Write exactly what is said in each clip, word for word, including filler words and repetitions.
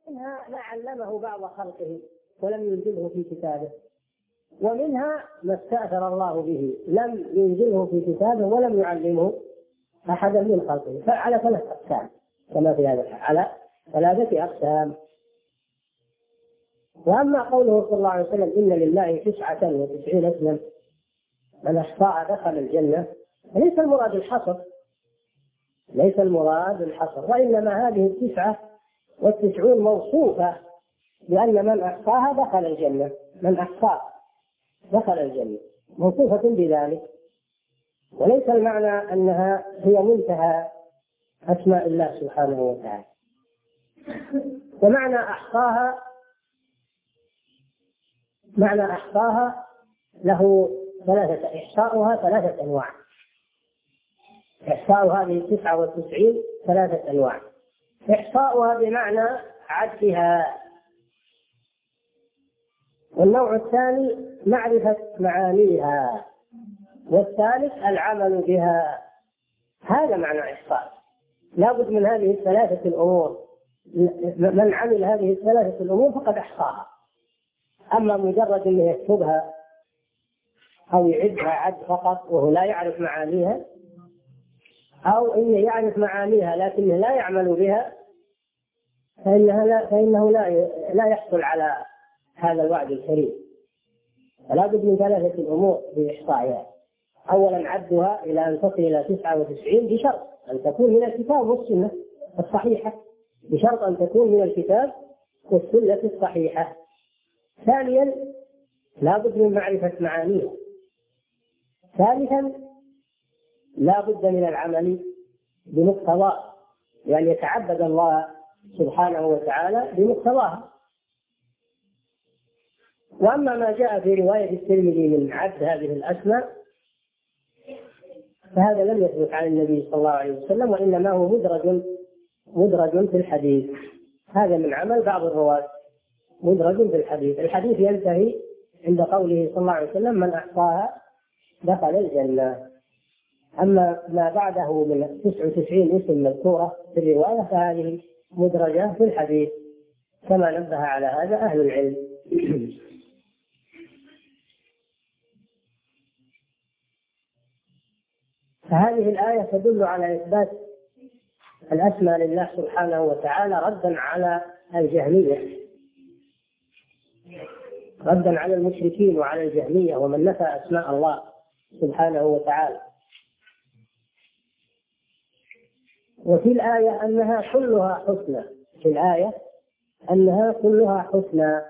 منها ما علمه بعض خلقه ولم ينزله في كتابه، ومنها ما استأثر الله به لم ينزله في كتابه ولم يعلمه أحدا من خلقه، فعلى ثلاث أقسام كما في هذا على ثلاثة أقسام. وأما قوله صلى الله عليه وسلم إن لله تسعة وتسعين اسما من أحصاها دخل الجنة، ليس المراد الحصر، ليس المراد الحصر، وإنما هذه التسعة والتسعون موصوفة بأن من أحصاها دخل الجنة، من أحصاها دخل الجنة موصوفة بذلك، وليس المعنى أنها هي منتهى أسماء الله سبحانه وتعالى. ومعنى أحصاها معنى أحصاها له ثلاثة، إحصاؤها ثلاثة أنواع، إحصاء هذه التسعة والتسعين ثلاثة أنواع. إحصاؤها بمعنى عدها، والنوع الثاني معرفة معانيها، والثالث العمل بها. هذا معنى إحصاء، لا بد من هذه الثلاثة الأمور، من عمل هذه الثلاثة الأمور فقد أحصاها. أما مجرد أنه يكتبها أو يعدها عد فقط وهو لا يعرف معانيها، أو أنه يعرف معانيها لكنه لا يعمل بها، فإنها لا فإنه لا لا يحصل على هذا الوعد الكريم. فلا بد من ثلاثة الأمور في إحصائها. أولا عدها إلى أن تصل إلى تسعة وتسعين بشرط أن تكون من الكتاب والسنة الصحيحة، بشرط أن تكون من الكتاب والسنة الصحيحة. ثانيا لا بد من معرفة معانيها. ثالثا لا بد من العمل بمقتضاه، يعني يتعبد الله سبحانه وتعالى بمقتضاها. وأما ما جاء في رواية الترمذي من عد هذه الأسماء فهذا لم يثبت عن النبي صلى الله عليه وسلم، وإنما هو مدرج مدرج في الحديث. هذا من عمل بعض الرواة، مدرج في الحديث. الحديث ينتهي عند قوله صلى الله عليه وسلم من أحصاها دخل الجنة. أما ما بعده من تسعة وتسعين اسم مذكورة في الرواية فهذه مدرجة في الحديث، كما نبه على هذا أهل العلم. فهذه الآية تدل على إثبات الأسماء لله سبحانه وتعالى ردا على الجهمية، ردا على المشركين وعلى الجهمية ومن نفى أسماء الله سبحانه وتعالى. وفي الآية أنها كلها حسنى، في الآية أنها كلها حسنى،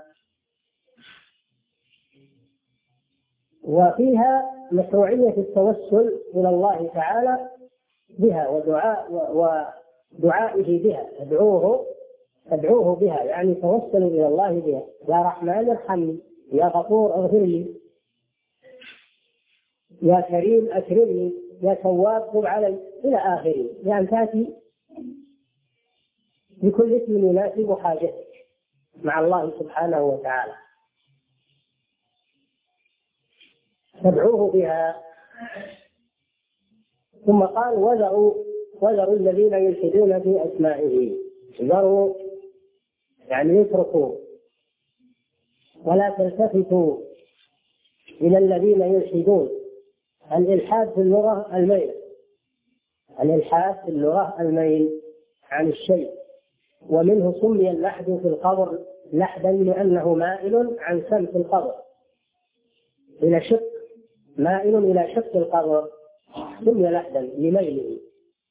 وفيها مشروعية التوسل إلى الله تعالى بها ودعاء ودعائه بها، ادعوه ادعوه بها، يعني توسل إلى الله بها. يا رحمن ارحمني، يا غفور اغفر لي، يا كريم أكرمني، يا تواب تب علي، إلى آخره، يعني تأتي بكل اسم يناسب حاجتك مع الله سبحانه وتعالى، تدعوه بها. ثم قال وذروا وذروا الذين يلحدون في أسمائه، ذروا يعني يتركوا ولا تلتفتوا إلى الذين يلحدون. الإلحاد في اللغة الميل، الإلحاد في اللغة الميل عن الشيء، ومنه سمي اللحد في القبر لحدا لأنه مائل عن سمت القبر إلى شق، مائل إلى شق القبر سمي لحدا لميله.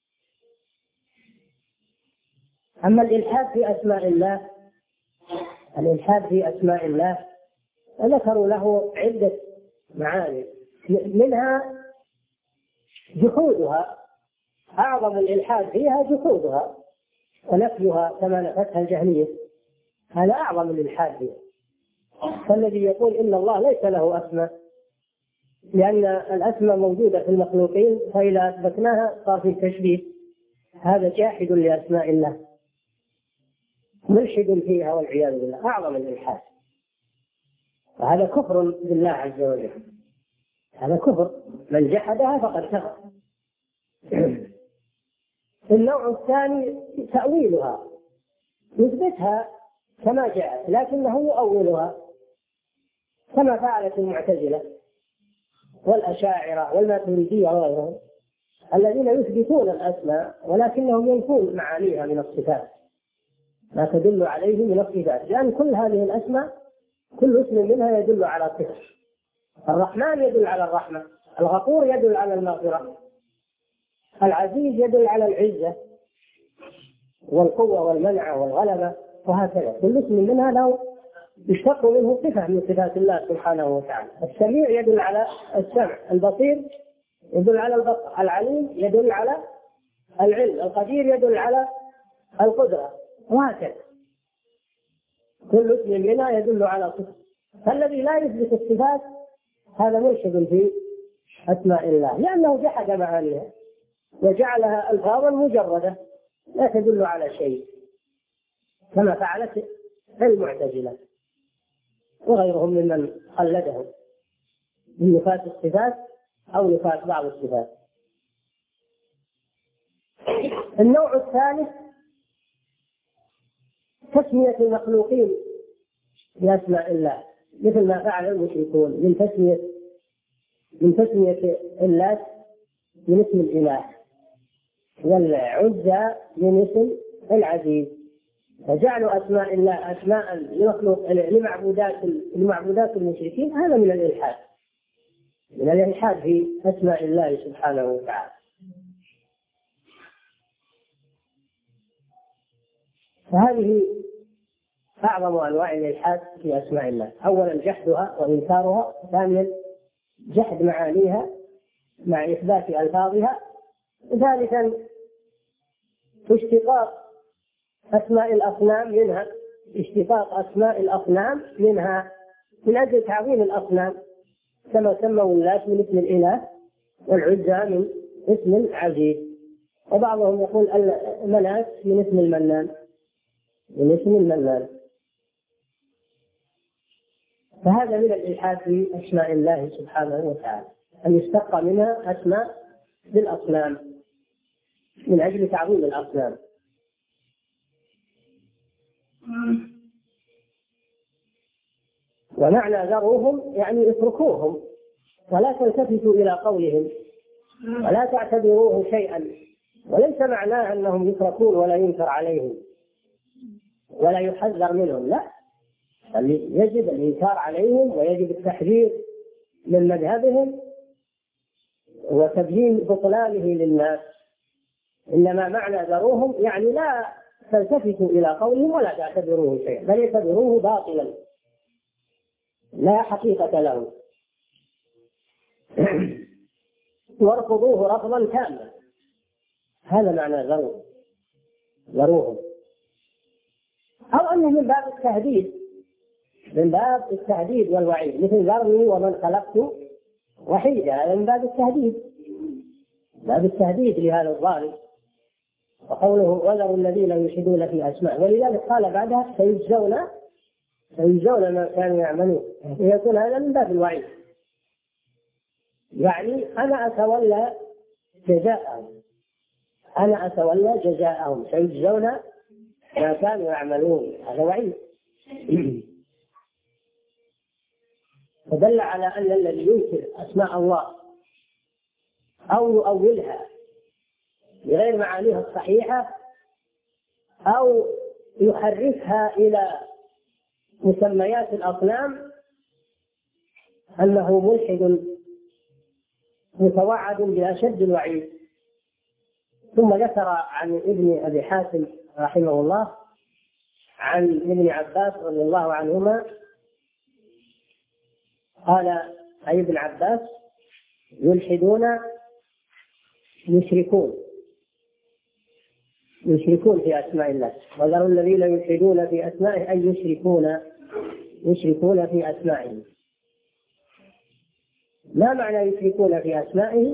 أما الإلحاد في أسماء الله، الإلحاد في أسماء الله ذكروا له عدة معاني، منها جحودها، أعظم الإلحاد فيها جحودها ونفيها كما نفتها الجهمية، هذا أعظم الإلحاد فيها. فالذي يقول إن الله ليس له أسماء لأن الأسماء موجودة في المخلوقين فإذا أثبتناها صار في تشبيه، هذا جاحد لأسماء الله ملحد فيها والعياذ بالله، أعظم الإلحاد، وهذا كفر بالله عز وجل، هذا كفر، من جحدها فقد كفر. النوع الثاني تأويلها، يثبتها كما جاءت، لكنه يؤولها كما فعلت المعتزلة والأشاعرة والماتريدية وغيرهم الذين يثبتون الأسماء ولكنهم ينفون معانيها من الصفات، ما تدل عليه من الصفات، لأن كل هذه الأسماء كل اسم منها يدل على صفة. الرحمن يدل على الرحمة، الغفور يدل على المغفرة، العزيز يدل على العزة والقوة والمنع والغلبة، وهكذا كل اسم منها له يشتق منه صفة من صفات الله سبحانه وتعالى. السميع يدل على السمع، البصير يدل على البصر، العليم يدل على العلم، القدير يدل على القدرة، وهكذا كل اسم منها يدل على صفة. فالذي لا يثبت الصفات هذا مرشد في أسماء الله، لأنه جحد معانيها وجعلها ألفاظا مجردة لا تدل على شيء، كما فعلت المعتزلة وغيرهم ممن قلدهم من نفاة الصفات أو نفاة بعض الصفات. النوع الثالث تسمية المخلوقين بأسماء الله، مثل ما فعل المشركون من تسمية من تسمية اللات من اسم الإله، والعزى من اسم العزيز، فجعلوا أسماء الله أسماء لمخلوق لمعبودات لمعبودات المشركين. هذا من الإلحاد، من الإلحاد في أسماء الله سبحانه وتعالى. فهذه أعظم أنواع الإلحاد في أسماء الله: أولا جحدها وإنكارها، ثانيا جحد معانيها مع إثبات ألفاظها، ثالثا اشتقاق أسماء الأصنام منها اشتقاق أسماء الأصنام منها من أجل تعظيم الأصنام، كما سموا اللات من اسم الإله والعزى من اسم العزيز، وبعضهم يقول المنات من اسم المنان من اسم المنان. فهذا من الإلحاد في أسماء الله سبحانه وتعالى، أن يشتق منها أسماء للأصنام من أجل تعظيم الأصنام. ومعنى ذروهم يعني اتركوهم ولا تلتفتوا إلى قولهم ولا تعتبروه شيئا، وليس معناه أنهم يتركون ولا ينكر عليهم ولا يحذر منهم، لا، يجب الإنكار عليهم ويجب التحذير من مذهبهم وتبيين بطلانه للناس. إنما معنى ذروهم يعني لا تلتفتوا إلى قولهم ولا تعتبروه شيئا، بل يعتبروه باطلا لا حقيقة له وارفضوه رفضا تاما. هذا معنى ذروهم ذروهم أو أنه من باب التهديد من باب التهديد والوعيد، مثل ذرني ومن خلقت وحيدا، هذا من باب التهديد باب التهديد لهذا الظالم. وقوله وذروا الذين يلحدون في أسماء، ولذلك قال بعدها سيجزون سيجزون ما كانوا يعملون، يكون هذا من باب الوعيد، يعني أنا أتولى جزاءهم أنا أتولى جزاءهم سيجزون ما كانوا يعملون، هذا وعيد. فدل على أن الذي ينكر أسماء الله أو يؤولها بغير معانيها الصحيحة أو يحرفها إلى مسميات الأصنام أنه ملحد متوعد بأشد الوعيد. ثم ذكر عن ابن أبي حاتم رحمه الله عن ابن عباس رضي الله عنهما قال أي ابن عباس يلحدون يشركون يشركون في أسماء الله، وذروا الذين يلحدون في أسمائه أي يشركون يشركون في أسمائه. ما معنى يشركون في أسمائه؟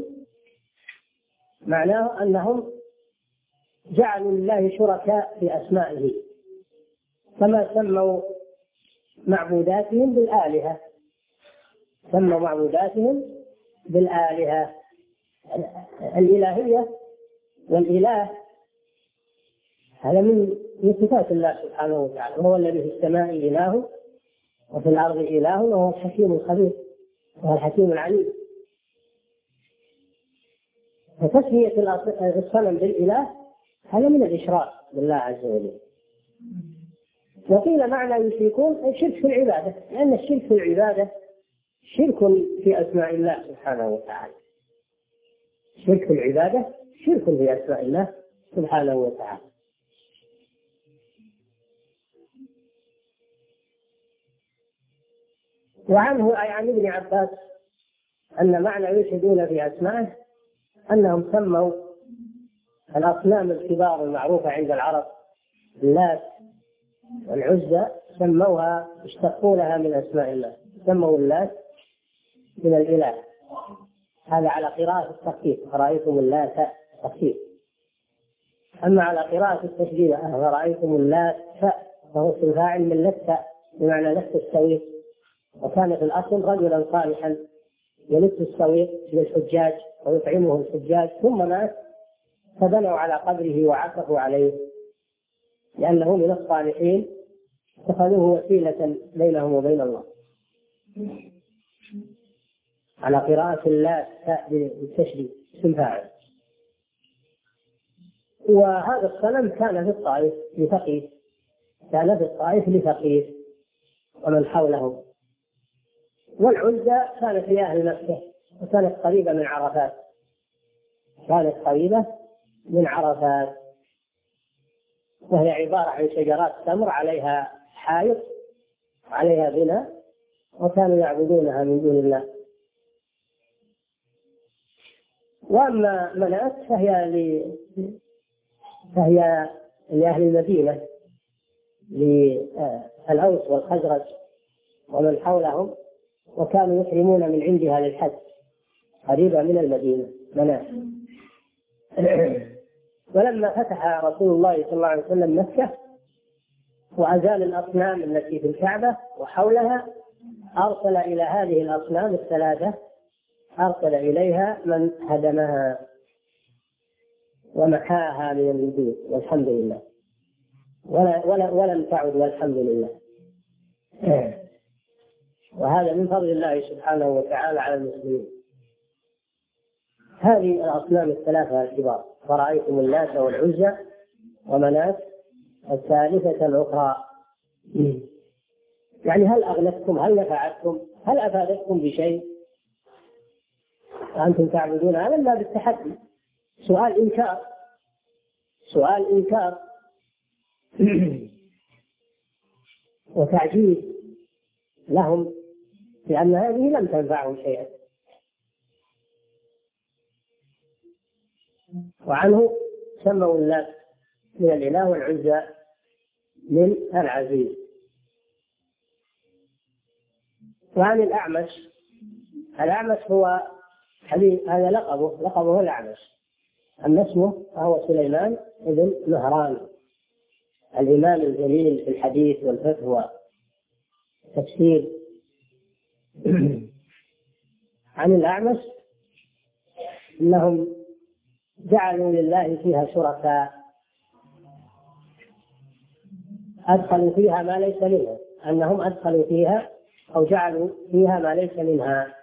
معناه أنهم جعلوا لله شركاء في أسمائه، كما سموا معبوداتهم بالآلهة سموا معبوداتهم بالآلهة. الإلهية والإله هذا من من صفات الله سبحانه وتعالى، وهو الذي في السماء إله وفي الأرض إله وهو الحكيم الخبير وهو الحكيم العليم. فتسمية الصنم بالإله هذا من الإشراك بالله عز وجل. وقيل معنى يشركون شرك في العبادة، لأن الشرك في العبادة شرك في أسماء الله سبحانه وتعالى. شرك في العبادة شرك في أسماء الله سبحانه وتعالى. وعنه أي عن ابن عباس أن معنى يلحدون في أسمائه أنهم سموا الأصنام الكبار المعروفة عند العرب اللات والعزى، سموها اشتقوا لها من أسماء الله، سموا اللات من الإله. هذا على قراءة التخفيف، أرأيتم اللات تخفيف. أما على قراءة التشديد أرأيتم اللات فهو اسم فاعل من لت بمعنى لت السويق، وكان في الأصل رجلا صالحا يلت السويق للحجاج ويطعمه الحجاج، ثم مات فبنوا على قبره وعكفوا عليه لأنه من الصالحين، اتخذوه وسيلة بينهم وبين الله. على قراءة الله بالتشديد اسم فاعل. وهذا الصنم كان في الطائف لثقيف، كان في الطائف لثقيف ومن حوله. والعزى كانت في أهل مكة وكانت قريبة من عرفات، كانت قريبة من عرفات، وهي عبارة عن شجرات تمر عليها حائط عليها بناء، وكانوا يعبدونها من دون الله. وأما منات فهي ل... فهي لأهل المدينة، للأوس والخزرج ومن حولهم، وكانوا يحرمون من عندها للحج، قريبة من المدينة منات. ولما فتح رسول الله صلى الله عليه وسلم مكة وأزال الأصنام التي في الكعبة وحولها، أرسل إلى هذه الأصنام الثلاثة، أرسل إليها من هدمها ومحاها من الوجود، والحمد لله، ولا ولا ولم تعد، والحمد لله. وهذا من فضل الله سبحانه وتعالى على المسلمين. هذه الأصنام الثلاثة الكبار، فرأيتم اللات والعزى ومناة الثالثة الأخرى. يعني هل أغنتكم؟ هل نفعتكم؟ هل أفادتكم بشيء أنتم تعبدون؟ هذا لا بالتحدي، سؤال إنكار، سؤال إنكار وتعجيز لهم، لأن هذه لم تنفعهم شيئا. وعنه سموا اللات من الإله والعزى من العزيز. وعن الأعمش، الأعمش هو حديث، هذا لقبه لقبه الأعمش، أما اسمه فهو سليمان بن مهران، الإمام الجليل في الحديث والفقه والتفسير. عن الأعمش أنهم جعلوا لله فيها شركاء، أدخلوا فيها ما ليس منها، أنهم أدخلوا فيها أو جعلوا فيها ما ليس منها،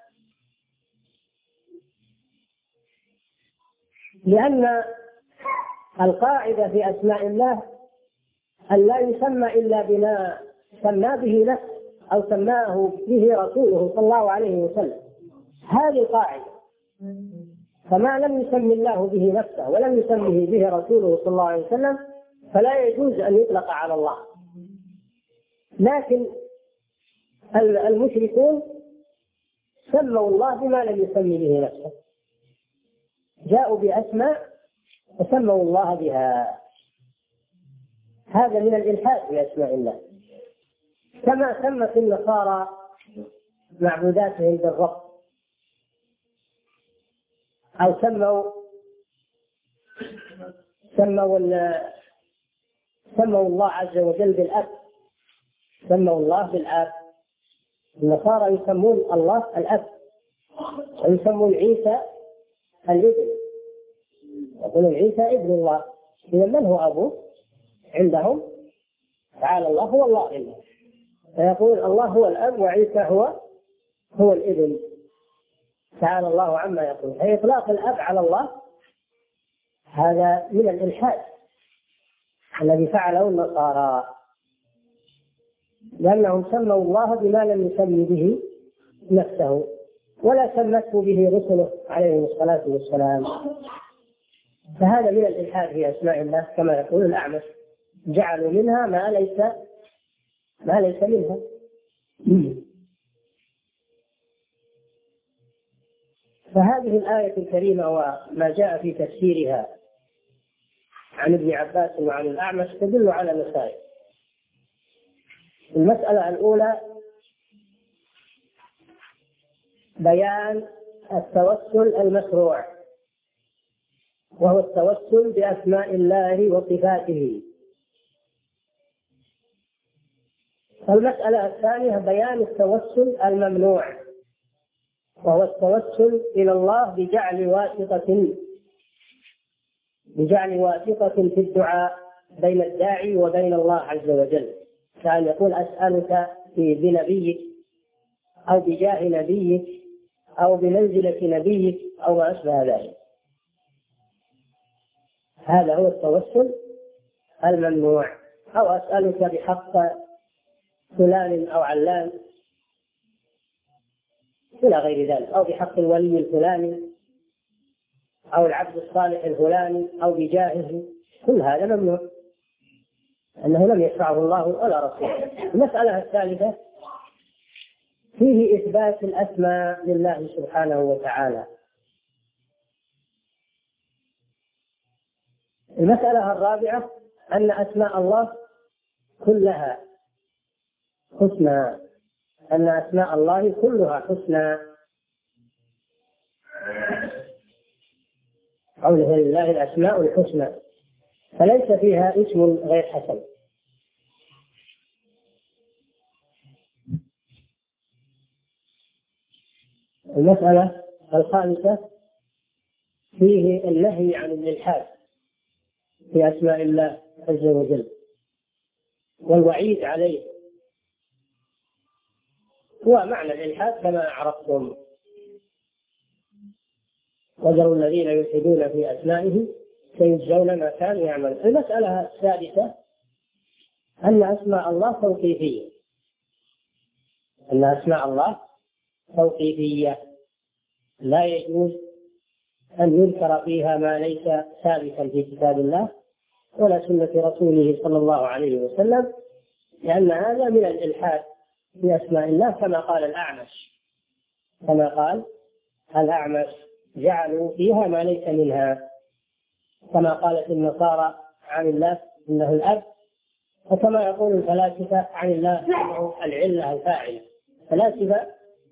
لأن القاعدة في أسماء الله أن لا يسمى إلا بما سمى به نفسه أو سماه به رسوله صلى الله عليه وسلم، هذه القاعدة. فما لم يسمي الله به نفسه ولم يسمه به رسوله صلى الله عليه وسلم فلا يجوز أن يطلق على الله. لكن المشركون سموا الله بما لم يسمي به نفسه، جاءوا بأسماء وسموا الله بها، هذا من الإلحاد في أسماء الله. كما سمت النصارى معبوداتهم بالرب، أو سموا سموا سموا الله عز وجل بالأب، سموا الله بالأب. النصارى يسمون الله الأب، ويسمون عيسى الابن، يقولون عيسى ابن الله. إذا من هو أبوه؟ عندهم تعالى الله هو الله إلا، فيقول الله هو الأب وعيسى هو هو الابن، تعالى الله عما يقول. فإطلاق الأب على الله هذا من الإلحاد الذي فعله النصارى، لأنهم سموا الله بما لم يسمي به نفسه ولا سمته به رسله عليهم الصلاة والسلام، فهذا من الإلحاد في أسماء الله كما يقول الأعمش، جعلوا منها ما ليس ما ليس منها. فهذه الآية الكريمة وما جاء في تفسيرها عن ابن عباس وعن الأعمش تدل على مسائل. المسألة الأولى بيان التوسل المشروع، وهو التوسل بأسماء الله وصفاته. المسألة الثانية بيان التوسل الممنوع، وهو التوسل إلى الله بجعل واسطة بجعل واسطة في الدعاء بين الداعي وبين الله عز وجل، كان يقول أسألك بنبيك أو بجاه نبيك أو بمنزلة نبيك أو ما أشبه ذلك. هذا هو التوسل الممنوع. أو أسألك بحق فلان أو علان إلى غير ذلك، أو بحق الولي الفلاني أو العبد الصالح الفلاني أو بجاهه، كل هذا ممنوع، أنه لم يشرعه الله ولا رسوله. المسألة الثالثة فيه إثبات الأسماء لله سبحانه وتعالى. المسألة الرابعة أن أسماء الله كلها حسنى، أن أسماء الله كلها حسنى. قوله لله الأسماء الحسنى فليس فيها اسم غير حسن. المسألة الخامسة فيه النهي عن الإلحاد في أسماء الله عز وجل والوعيد عليه، هو معنى الإلحاد كما عرفتم، وذروا الذين يلحدون في أسمائه سيجزون ما كانوا يعملون. المسألة السادسة أن أسماء الله توقيفية، أن أسماء الله توقيفية، لا يجوز أن يذكر فيها ما ليس ثابتا في كتاب الله ولا سنة رسوله صلى الله عليه وسلم، لأن هذا من الإلحاد في أسماء الله، كما قال الأعمش كما قال الأعمش جعلوا فيها ما ليس منها، كما قالت النصارى عن الله إنه الأب، وكما يقول الفلاسفة عن الله إنه العلة الفاعلة. الفلاسفة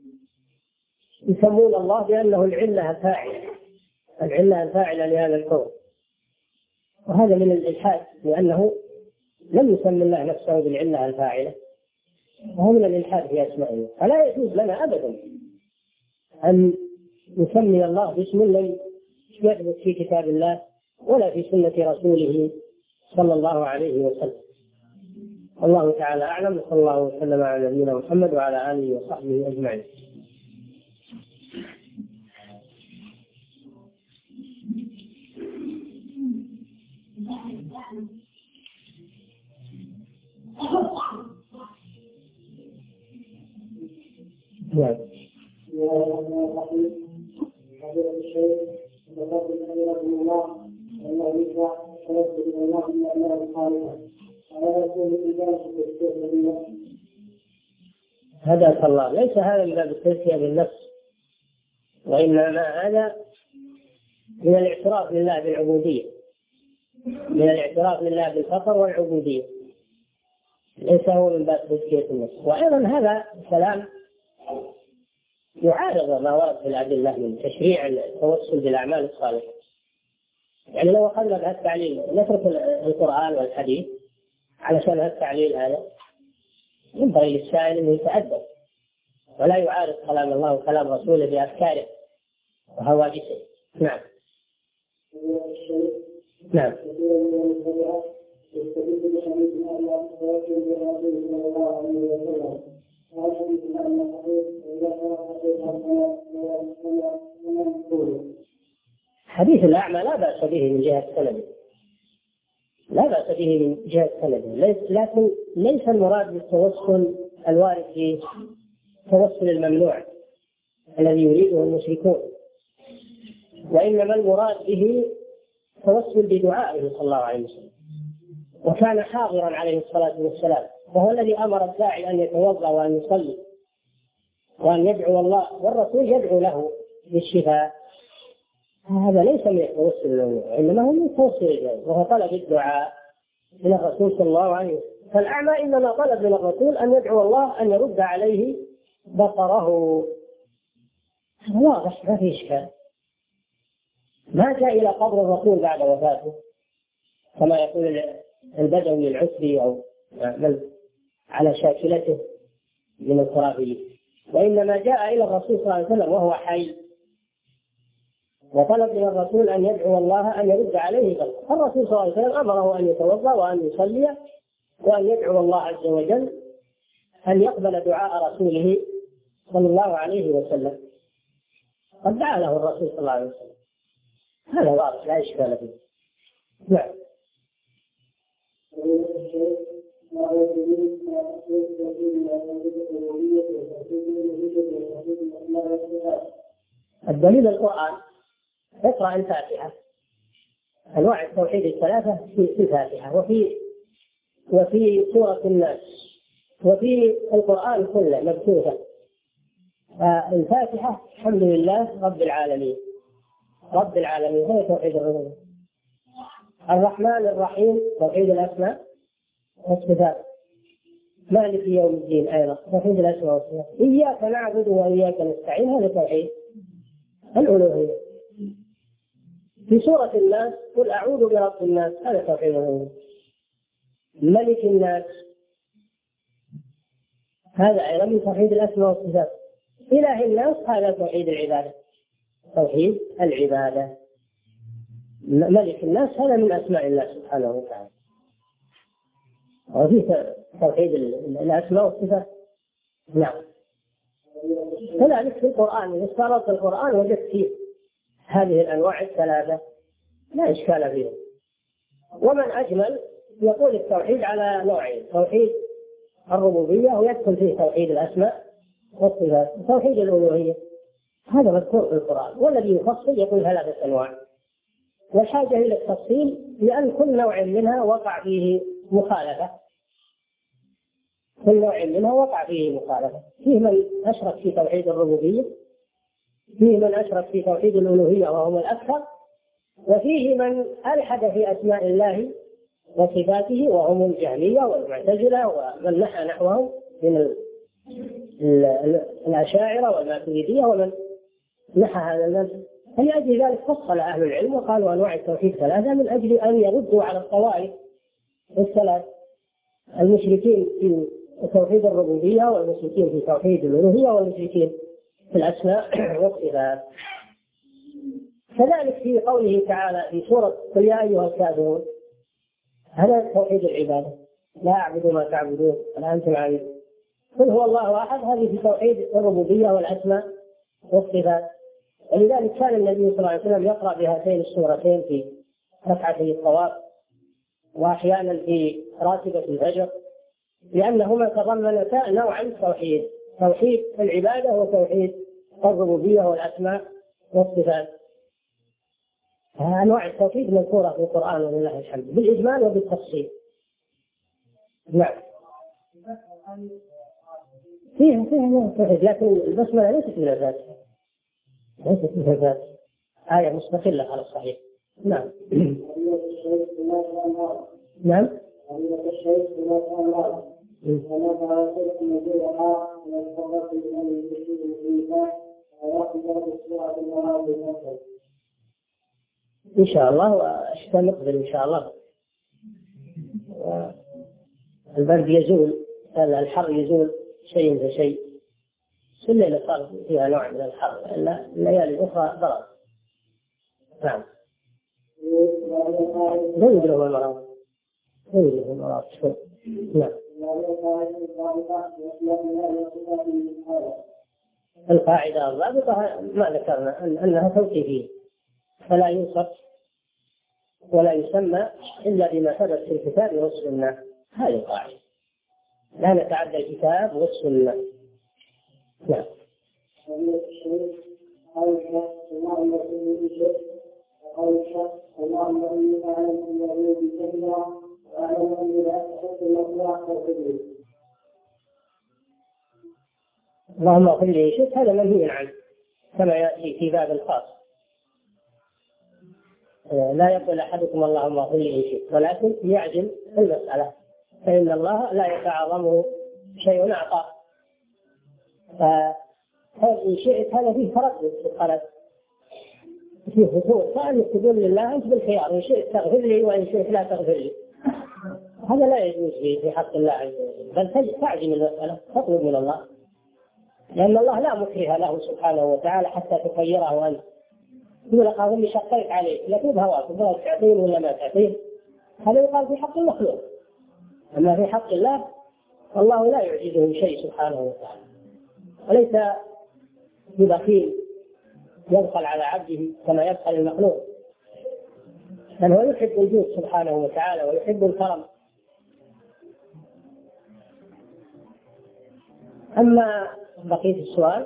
يسمون الله بأنه العلة الفاعلة، العلة الفاعلة لهذا الكون، وهذا من الإلحاد لأنه لم يسمي الله نفسه بالعلة الفاعلة، وهو من الإلحاد في أسمائه. فلا يجوز لنا أبدا أن نسمي الله باسم لم يثبت في كتاب الله ولا في سنة رسوله صلى الله عليه وسلم. الله تعالى أعلم، وصلى الله وسلم على نبينا محمد وعلى آله وصحبه أجمعين. هداك الله، ليس هذا من باب التزكية بالنفس، وإنما هذا من الاعتراف لله بالعبودية، من الاعتراف لله بالفقر والعبودية، ليس هو من باب تزكية النفس. وأيضا هذا الكلام يعارض ما ورد في الأدلة من تشريع التوسل بالأعمال الصالحة. يعني لو أخذنا بهذا التعليل نترك القرآن والحديث علشان هذا التعليل هذا، ينبغي للسائل أن يتأدب ولا يعارض كلام الله وكلام رسوله بأفكاره وهواجسه. نعم. نعم. حديث الأعمى لا بأس به من جهة سنده، لا بأس به من جهة سنده، لكن ليس المراد بالتوسل الوارد في توسل الممنوع الذي يريده المشركون، وإنما المراد به توسل بدعائه صلى الله عليه وسلم، وكان حاضرا عليه الصلاة والسلام، وهو الذي أمر الداعي أن يتوضأ وأن يصلي وأن يدعو الله، والرسول يدعو له بالشفاء. هذا ليس من التوسل الممنوع، إنما هو من التوسل الجائز، وهو طلب الدعاء من الرسول صلى الله عليه وسلم. فالأعمى إنما طلب من الرسول أن يدعو الله أن يرد عليه بصره. هذا واضح ما في إشكال. ما جاء إلى قبر الرسول بعد وفاته كما يقول البدوي العسري أو من على شاكلته من الخرافيين، وإنما جاء إلى الرسول صلى الله عليه وسلم وهو حي، وطلب من الرسول أن يدعو الله أن يرد عليه بصره. الرسول صلى الله عليه وسلم أمره أن يتوضأ وأن يصلي وأن يدعو الله عز وجل أن يقبل دعاء رسوله صلى الله عليه وسلم. قد دعا له الرسول صلى الله عليه وسلم، هذا واضح لا إشكال فيه. نعم. الدليل القرآن، اقرأ الفاتحة، أنواع التوحيد الثلاثة في الفاتحة وفي وفي سورة الناس وفي القرآن كله مكتوبة. الفاتحة الحمد لله رب العالمين، رب العالمين هو توحيد الربوبية. الرحمن الرحيم توحيد الأسماء والصفات. مالك يوم الدين أيضا توحيد الأسماء والصفات. إياك نعبد وإياك نستعين هذا توحيد الألوهية. في سورة الناس قل أعوذ برب الناس هذا توحيد الربوبية. ملك الناس هذا أيضا من توحيد الأسماء والصفات. إله الناس هذا توحيد العبادة، توحيد العبادة. ملك الناس هذا من أسماء الله سبحانه وتعالى. وفي توحيد الأسماء والصفات. نعم. كذلك في القرآن إذا استعرضت القرآن وجدت فيه هذه الأنواع الثلاثة لا إشكال فيها. ومن أجمل يقول التوحيد على نوعين: توحيد الربوبية ويدخل فيه توحيد الأسماء والصفات، توحيد الألوهية هذا مذكور في القرآن، والذي يفصل يقول ثلاثة أنواع. والحاجة إلى التفصيل لأن كل نوع منها وقع فيه مخالفة، كل نوع منها وقع فيه مخالفة. فيه من أشرك في توحيد الربوبية، فيه من أشرك في توحيد الألوهية وهم الأكثر، وفيه من ألحد في أسماء الله وصفاته وهم الجهمية والمعتزلة ومن نحى نحوهم من الأشاعرة والماتريدية ومن نحى هذا المذهب. فلأجل ذلك فصل أهل العلم وقالوا أنواع التوحيد ثلاثة من أجل أن يردوا على الطوائف الثلاث: المشركين في توحيد الربوبية، والمشركين في توحيد الألوهية، والمشركين في الأسماء والصفات. كذلك في قوله تعالى في سورة قل يا أيها الكافرون هذا توحيد العبادة: لا أعبد ما تعبدون ولا أنتم عابدون. قل هو الله أحد هذه في توحيد الربوبية والأسماء والصفات. ولذلك كان النبي صلى الله عليه وسلم يقرأ بهاتين السورتين في ركعتي الطواف وأحيانا في راتبة الفجر، لأنهما تضمنتا نوعا التوحيد: توحيد العبادة وتوحيد الربوبية والأسماء والصفات. أنواع التوحيد مذكورة في القرآن ولله الحمد بالإجمال وبالتفصيل. نعم. فيها فيها توحيد، لكن البسملة ليست من الفاتحة، ليست من الفاتحة، آية مستقلة على الصحيح. نعم. نعم. إن شاء الله والشتاء مقبل إن شاء الله، البرد يزول، الحر يزول شيء فشيء. الليلة صار فيها نوع من الحر، الليالي الأخرى برد. نعم. لا يدري هو المرض. إيه المراد شو؟ نعم. القاعدة الرابطة ما ذكرنا أنها توقيفية، فلا يوصف ولا يسمى إلا بما ثبت في الكتاب والسنة. هذه القاعدة، لا نتعدى الكتاب والسنة. نعم. اللهم اغفر لي شيء، هذا منهي عنه كما يأتي في باب الخاص. لا يقول أحدكم اللهم اغفر لي شيء، ولكن يعجل المسألة، فإن الله لا يتعاظمه شيء أعطاه. فإن شئت هذا فيه تردد في الطلب، فيه فتور، فأنت تقول لله أنت بالخيار، إن شئت تغفر لي وإن شئت لا تغفر لي. هذا لا يجوز في حق الله عز وجل، بل تعجل المسألة، تطلب من الله، لأن الله لا مكره له سبحانه وتعالى حتى تخيره أنت. يقول لك أظن شقيت عليك لكن بهواك تبغى تعطيه ولا ما تعطيه، هذا يقال في حق المخلوق. أما في حق الله الله لا يعجزه شيء سبحانه وتعالى، وليس ببخيل يبخل على عبده كما يبخل المخلوق، بل هو يحب الجود سبحانه وتعالى ويحب الكرم. أما بقية السؤال،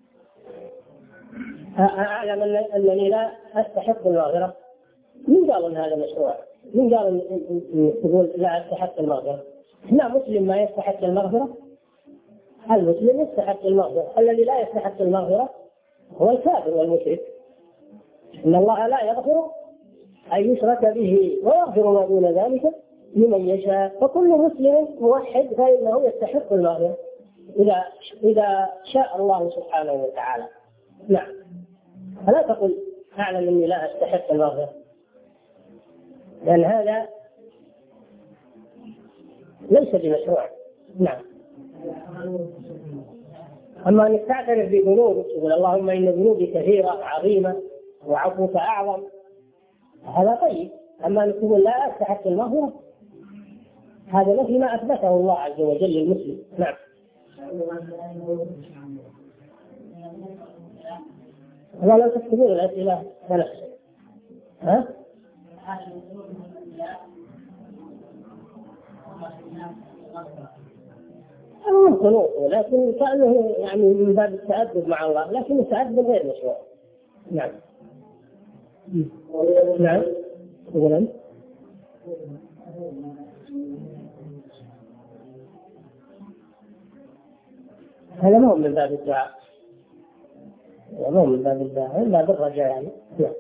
أعلم أنني لا أستحق المغفرة. من قال أن هذا مشروع؟ من قال أن تقول لا أستحق المغفرة؟ هنا مسلم ما يستحق المغفرة؟ المسلم يستحق المغفرة، الذي لا يستحق المغفرة هو الكافر والمشرك. إن الله لا يغفر أن يشرك به ويغفر ما دون ذلك لمن يشاء، فكل مسلم موحد فإنه يستحق المغفرة إذا إذا شاء الله سبحانه وتعالى. نعم. فلا تقل أعلم أني لا أستحق المغفرة، لأن هذا ليس بمشروع. نعم. أما أنك تعترف بذنوبك تقول اللهم إن ذنوبي كثيرة عظيمة وعفوك أعظم، هذا طيب. أما أنك تقول لا أستحق المغفرة، هذا نفي ما أثبته الله عز وجل للمسلم. نعم. ولا تكتبون الأسئلة فنفسه. ها؟ القنوط، لكن كأنه يعني من باب التأدب مع الله، لكن التأدب غير مشروع. نعم. نعم. أولاً هذا مو من باب الدعاء، مو من باب الدعاء، من باب الرجاء يعني. نعم.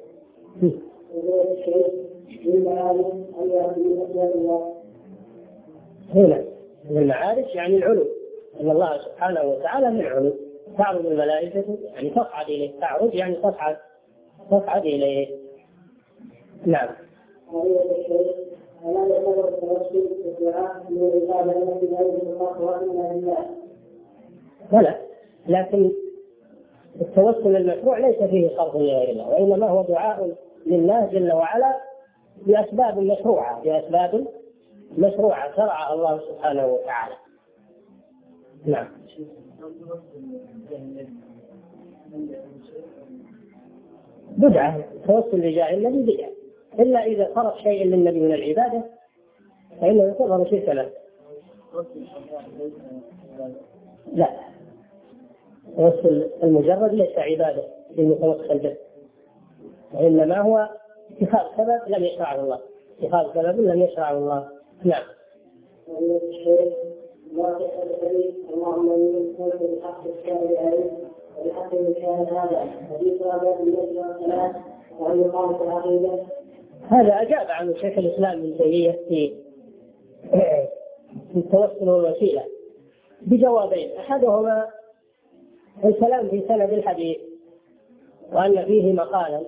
هنا المعارج يعني العلو، أن الله سبحانه وتعالى من العلو، تعرض الملائكة يعني تصعد إليه، تعرض يعني تصعد تصعد إليه. نعم. لا، لكن التوسل المشروع ليس فيه صرف لغير الله، وإنما هو دعاء لله جل وعلا بأسباب مشروعة، بأسباب مشروعة شرعها الله سبحانه وتعالى. نعم. بدعة، توسل لجاه النبي بدعة، إلا إذا صرف شيء للنبي من العبادة فإنه يعتبر شركا له. لا، التوسل المجرد ليس عبادة للمتوسل به، وإنما هو اتخاذ سبب لم يشرعه الله، اتخاذ سبب لم يشرعه الله. نعم. اللهم إني أسألك بحق الشارع عليك وبحق المكان هذا حديث هذا بالنسبة للصلاة وأن يقام في العقيدة. هذا أجاب عنه شيخ الإسلام ابن تيمية في في التوسل والوسيلة بجوابين، أحدهما الكلام في سند الحديث وأن فيه مقالا،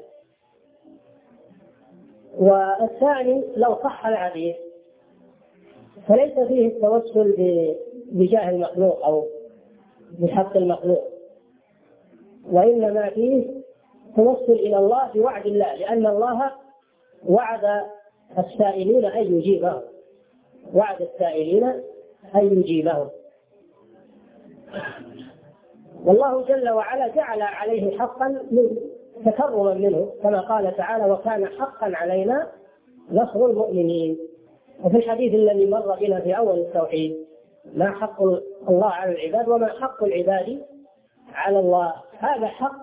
والثاني لو صح الحديث فليس فيه التوسل بجاه المخلوق أو بحق المخلوق، وإنما فيه توسل إلى الله بوعد الله، لأن الله وعد السائلين أن يجيبه، وعد السائلين أن يجيبهم. والله جل وعلا جعل عليه حقا تكرما منه كما قال تعالى: وكان حقا علينا نصر المؤمنين. وفي الحديث الذي مر بنا في أول التوحيد: ما حق الله على العباد وما حق العباد على الله. هذا حق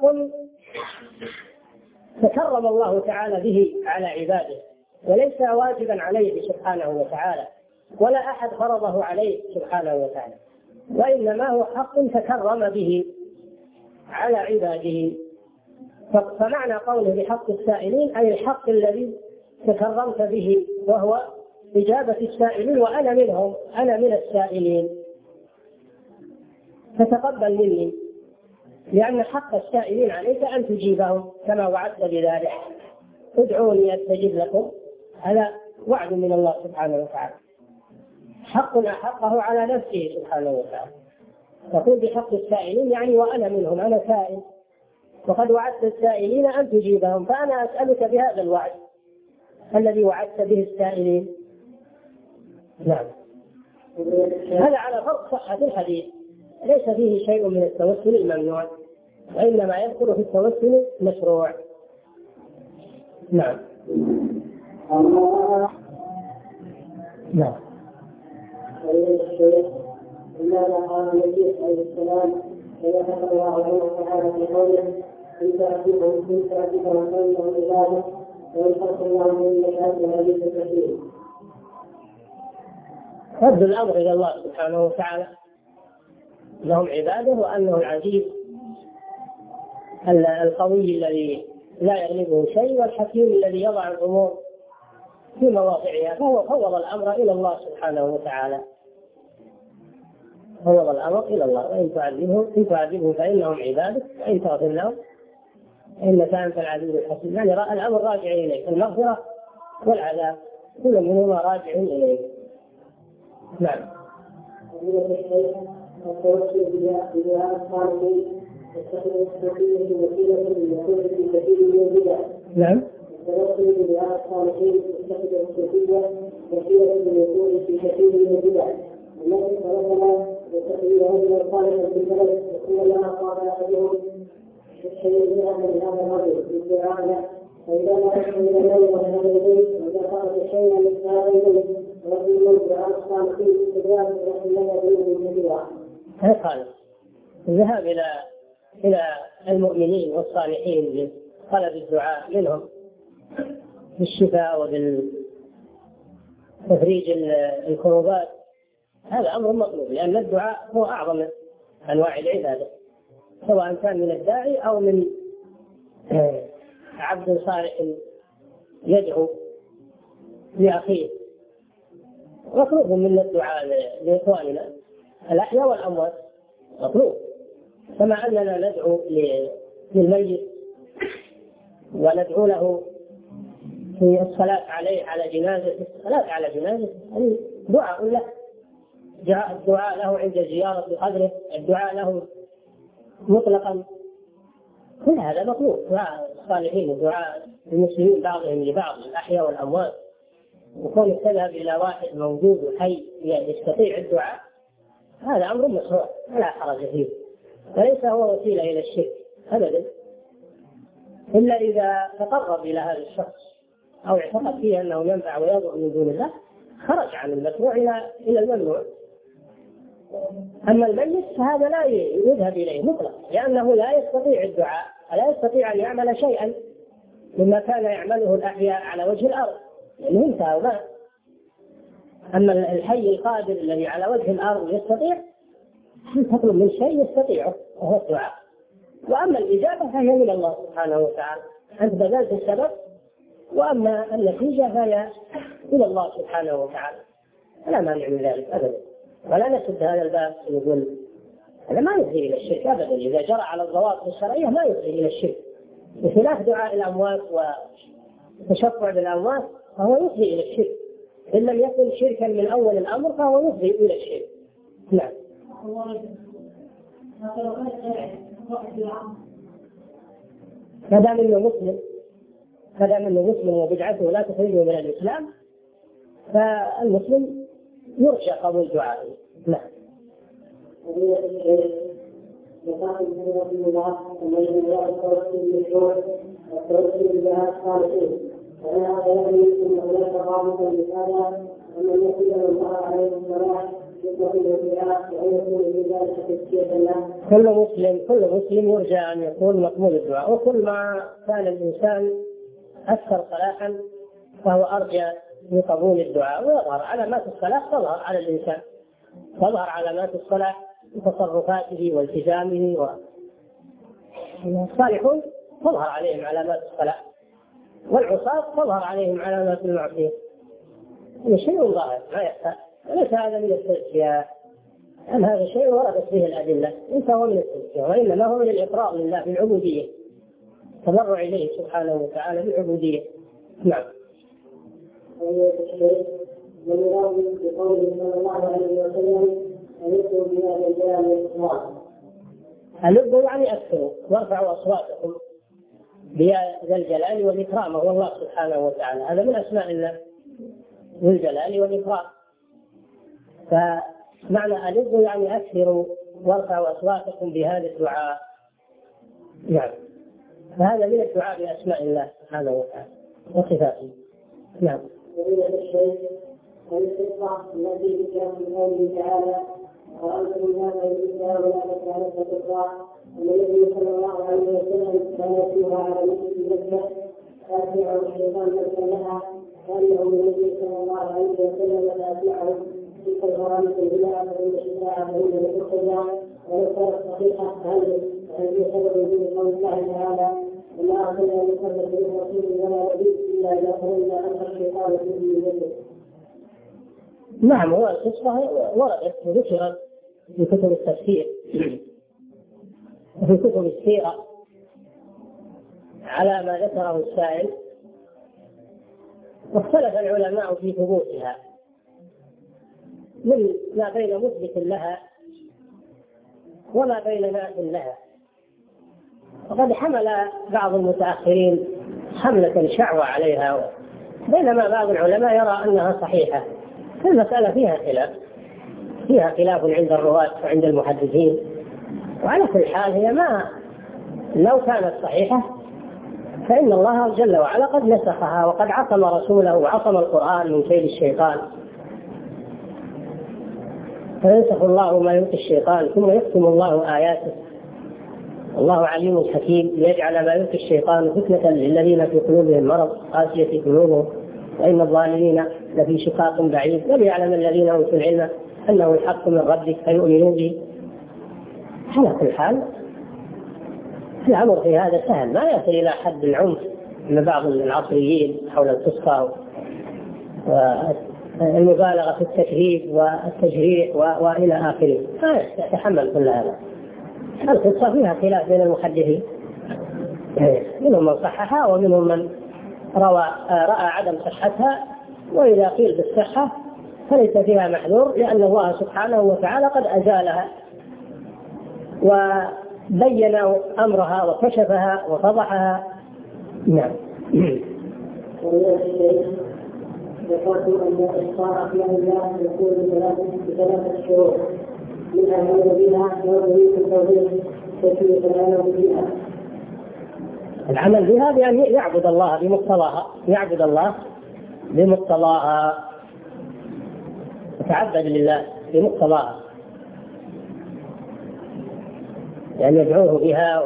تكرم الله تعالى به على عباده، وليس واجبا عليه سبحانه وتعالى، ولا أحد فرضه عليه سبحانه وتعالى، وإنما هو حق تكرم به على عباده. فمعنى قوله بحق السائلين أي الحق الذي تكرمت به، وهو إجابة السائلين، وأنا منهم، أنا من السائلين، فتقبل مني، لأن حق السائلين عليك أن تجيبهم كما وعدت بذلك: ادعوني أستجب لكم. هذا وعد من الله سبحانه وتعالى، حق أحقه على نفسه سبحانه وتعالى. تقول بحق السائلين يعني وأنا منهم، أنا سائل، وقد وعدت السائلين أن تجيبهم، فأنا أسألك بهذا الوعد الذي وعدت به السائلين. نعم. هذا على فرض صحة الحديث، ليس فيه شيء من التوسل الممنوع، وإنما يذكر في التوسل مشروع. نعم. نعم. لماذا قال النبي عليه السلام: إذا ذكر الله تعالى في قوله: إن تعذبهم إن تعذبهم فإنهم عبادك وإن تغفر لهم إنك أنت العزيز الحكيم. رد الأمر إلى الله سبحانه وتعالى، لهم عباده، وأنه العزيز القوي الذي لا يغلبه شيء، والحكيم الذي يضع الأمور في مواضعها. فهو فوض الأمر إلى الله سبحانه وتعالى، فوض الأمر إلى الله: وإن تعذبهم إن تعذبهم فإنهم عبادك وإن تغفر لهم إنك أنت العزيز الحكيم. يعني الأمر راجع إليك، المغفرة والعذاب كل منهما راجع إليك. نعم. التوسل بدعاء الصالحين يستخدم السفينة وسيلة للوصول في كثير من البدع. نعم. التوسل بدعاء الصالحين يستخدم السفينة وسيلة للوصول في كثير من البدع التي طلبنا وتخليها من الصالح في البلد، وكل لها قال أحدهم الشيء من هذا الرجل بالدعاء: فإذا ما أشهد إلى الليل وهذا البيت وإذا خرج شيئا من هذا البيت ورجل دعاء الصالحين استدراك رحم الله بيده كثيرا. قال الذهاب إلى إلى المؤمنين والصالحين لطلب الدعاء منهم بالشفاء وبالتفريج الكروبات، هذا أمر مطلوب، لأن الدعاء هو أعظم أنواع العبادة، سواء كان من الداعي أو من عبد صالح يدعو لأخيه. مطلوب منا الدعاء لإخواننا الأحياء والأموات، مطلوب، كما أننا ندعو للميت وندعو له في الصلاة عليه على جنازته. الصلاة على جنازته يعني دعاء له، الدعاء له عند زيارة قبره، الدعاء له مطلقا، كل هذا مطلوب. دعاء الصالحين ودعاء المسلمين بعضهم لبعض الأحياء والأموات، وكون تذهب إلى واحد موجود وحي يستطيع الدعاء، هذا أمر مشروع ولا حرج فيه، وليس هو وسيلة إلى الشرك أبدا، إلا إذا تقرب إلى هذا الشخص أو اعتقد فيه أنه ينفع ويضر من دون الله، خرج عن المشروع إلى إلى الممنوع. أما الميت فهذا لا يذهب إليه مطلقا، لأنه لا يستطيع الدعاء، لا يستطيع أن يعمل شيئا مما كان يعمله الأحياء على وجه الأرض، لأنه انتهى وما. أما الحي القادر الذي على وجه الأرض يستطيع أن تطلب من شيء يستطيعه وهو الدعاء. وأما الإجابة فهي من الله سبحانه وتعالى، أنت بذلت السبب، وأما النتيجة فهي من الله سبحانه وتعالى، لا مانع من ذلك أبدا. ولا نسد هذا الباب ونقول هذا ما يفضي إلى الشرك أبدا، إذا جرى على الضوابط الشرعية ما يفضي إلى الشرك، بخلاف دعاء الأموات وتشفع بالأموات فهو يفضي إلى الشرك، إن لم يكن شركا من أول الأمر فهو يفضي إلى الشرك. نعم. ما دام انه مسلم ما دام انه مسلم وبدعته لا تخرجه من الاسلام، فالمسلم يرجى قبول دعائه. نعم. وقال ابن الله الذي لا التوسل بالشروع والتوسل بها الصالحين فلا يعني ان هناك رابطا بهذا ومن يقول الله عليه الصلاه يدخل فيها وان يكون بذلك تزكيه له. كل مسلم كل مسلم يرجى ان يكون مقبول الدعاء، وكل ما كان الانسان اكثر صلاحا فهو ارجى لقبول الدعاء، ويظهر علامات الصلاح تظهر على الانسان، تظهر علامات الصلاح بتصرفاته والتزامه، والصالحون تظهر عليهم علامات الصلاح والعصاة تظهر عليهم علامات المعصية. هذا شيء ظاهر ما يحتاج، ليس هذا من التزكية، أم هذا شيء وردت به الأدلة، ليس هو من التزكية، وإنما هو من الإقرار لله بالعبودية، تضرع إليه سبحانه وتعالى بالعبودية. نعم. من يراد بقوله صلى الله عليه وسلم ألقوا بها الرجال والإخوان. ألقوا يعني أكثروا وارفعوا أصواتكم بها ذا الجلال والإكرام، هو الله سبحانه وتعالى، هذا من أسماء الله ذو الجلال والإكرام. فمعنى ألقوا يعني أكثروا وارفعوا أصواتكم بهذا الدعاء. نعم. فهذا من الدعاء بأسماء الله سبحانه وتعالى وصفاته. نعم. والقطة التي ذكرت في قوله تعالى وأنتم الناس بالإسلام ولا تكانت القطة والنبي صلى الله عليه وسلم كان يسيرها على مسجد مكة فأتبعه الشيطان مكة لها كأنه النبي صلى الله عليه وسلم فأتبعه تلك الغرامة البلاء فإن الشفاعة فإن الخطبة ولو كانت صحيحة هل هل سبب من قول الله تعالى وما أرسلنا من قبلك من رسول ولا نبي إلا إذا تولى أن الشيطان في ذكره. نعم، هو القصة وردت وذكرت في كتب التفسير وفي كتب السيرة على ما ذكره السائل، واختلف العلماء في ثبوتها من ما بين مثبت لها وما بين ناف لها. وقد حمل بعض المتأخرين حملة شعوى عليها، بينما بعض العلماء يرى أنها صحيحة. المسألة فيها خلاف فيها خلاف عند الرواة وعند المحدثين، وعلى كل حال هي ما لو كانت صحيحة فإن الله جل وعلا قد نسخها وقد عصم رسوله وعصم القرآن من كيد الشيطان، فينسخ الله ما يلقي الشيطان ثم يختم الله آياته، الله عليم حكيم ليجعل ما يلقي الشيطان فتنة للذين في قلوبهم مرض قاسية قلوبهم وإن الظالمين لفي شقاق بعيد وليعلم الذين أوتوا العلم أنه الحق من ربك فيؤمنون به. على كل حال الأمر في هذا سهل، ما يصل إلى حد العنف من بعض العصريين حول القصة والمبالغة في التكذيب والتجريح وإلى آخره، ما يتحمل كل هذا. القصة فيها خلاف بين المحدثين، منهم من صححها ومنهم من روى رأى عدم صحتها، وإذا قيل بالصحة فليس فيها محذور، لأن الله سبحانه وتعالى قد أزالها وبين أمرها وكشفها وفضحها. نعم. ذكرت أن إخبار أخلاق الله يكون بثلاثة شروط، منها العمل بها ويريد التوحيد كيف العمل بها. العمل بها بأن يعبد الله بمقتضاها، يعبد الله بمقتضاها، يتعبد لله بمقتضاها، يعني يدعوه بها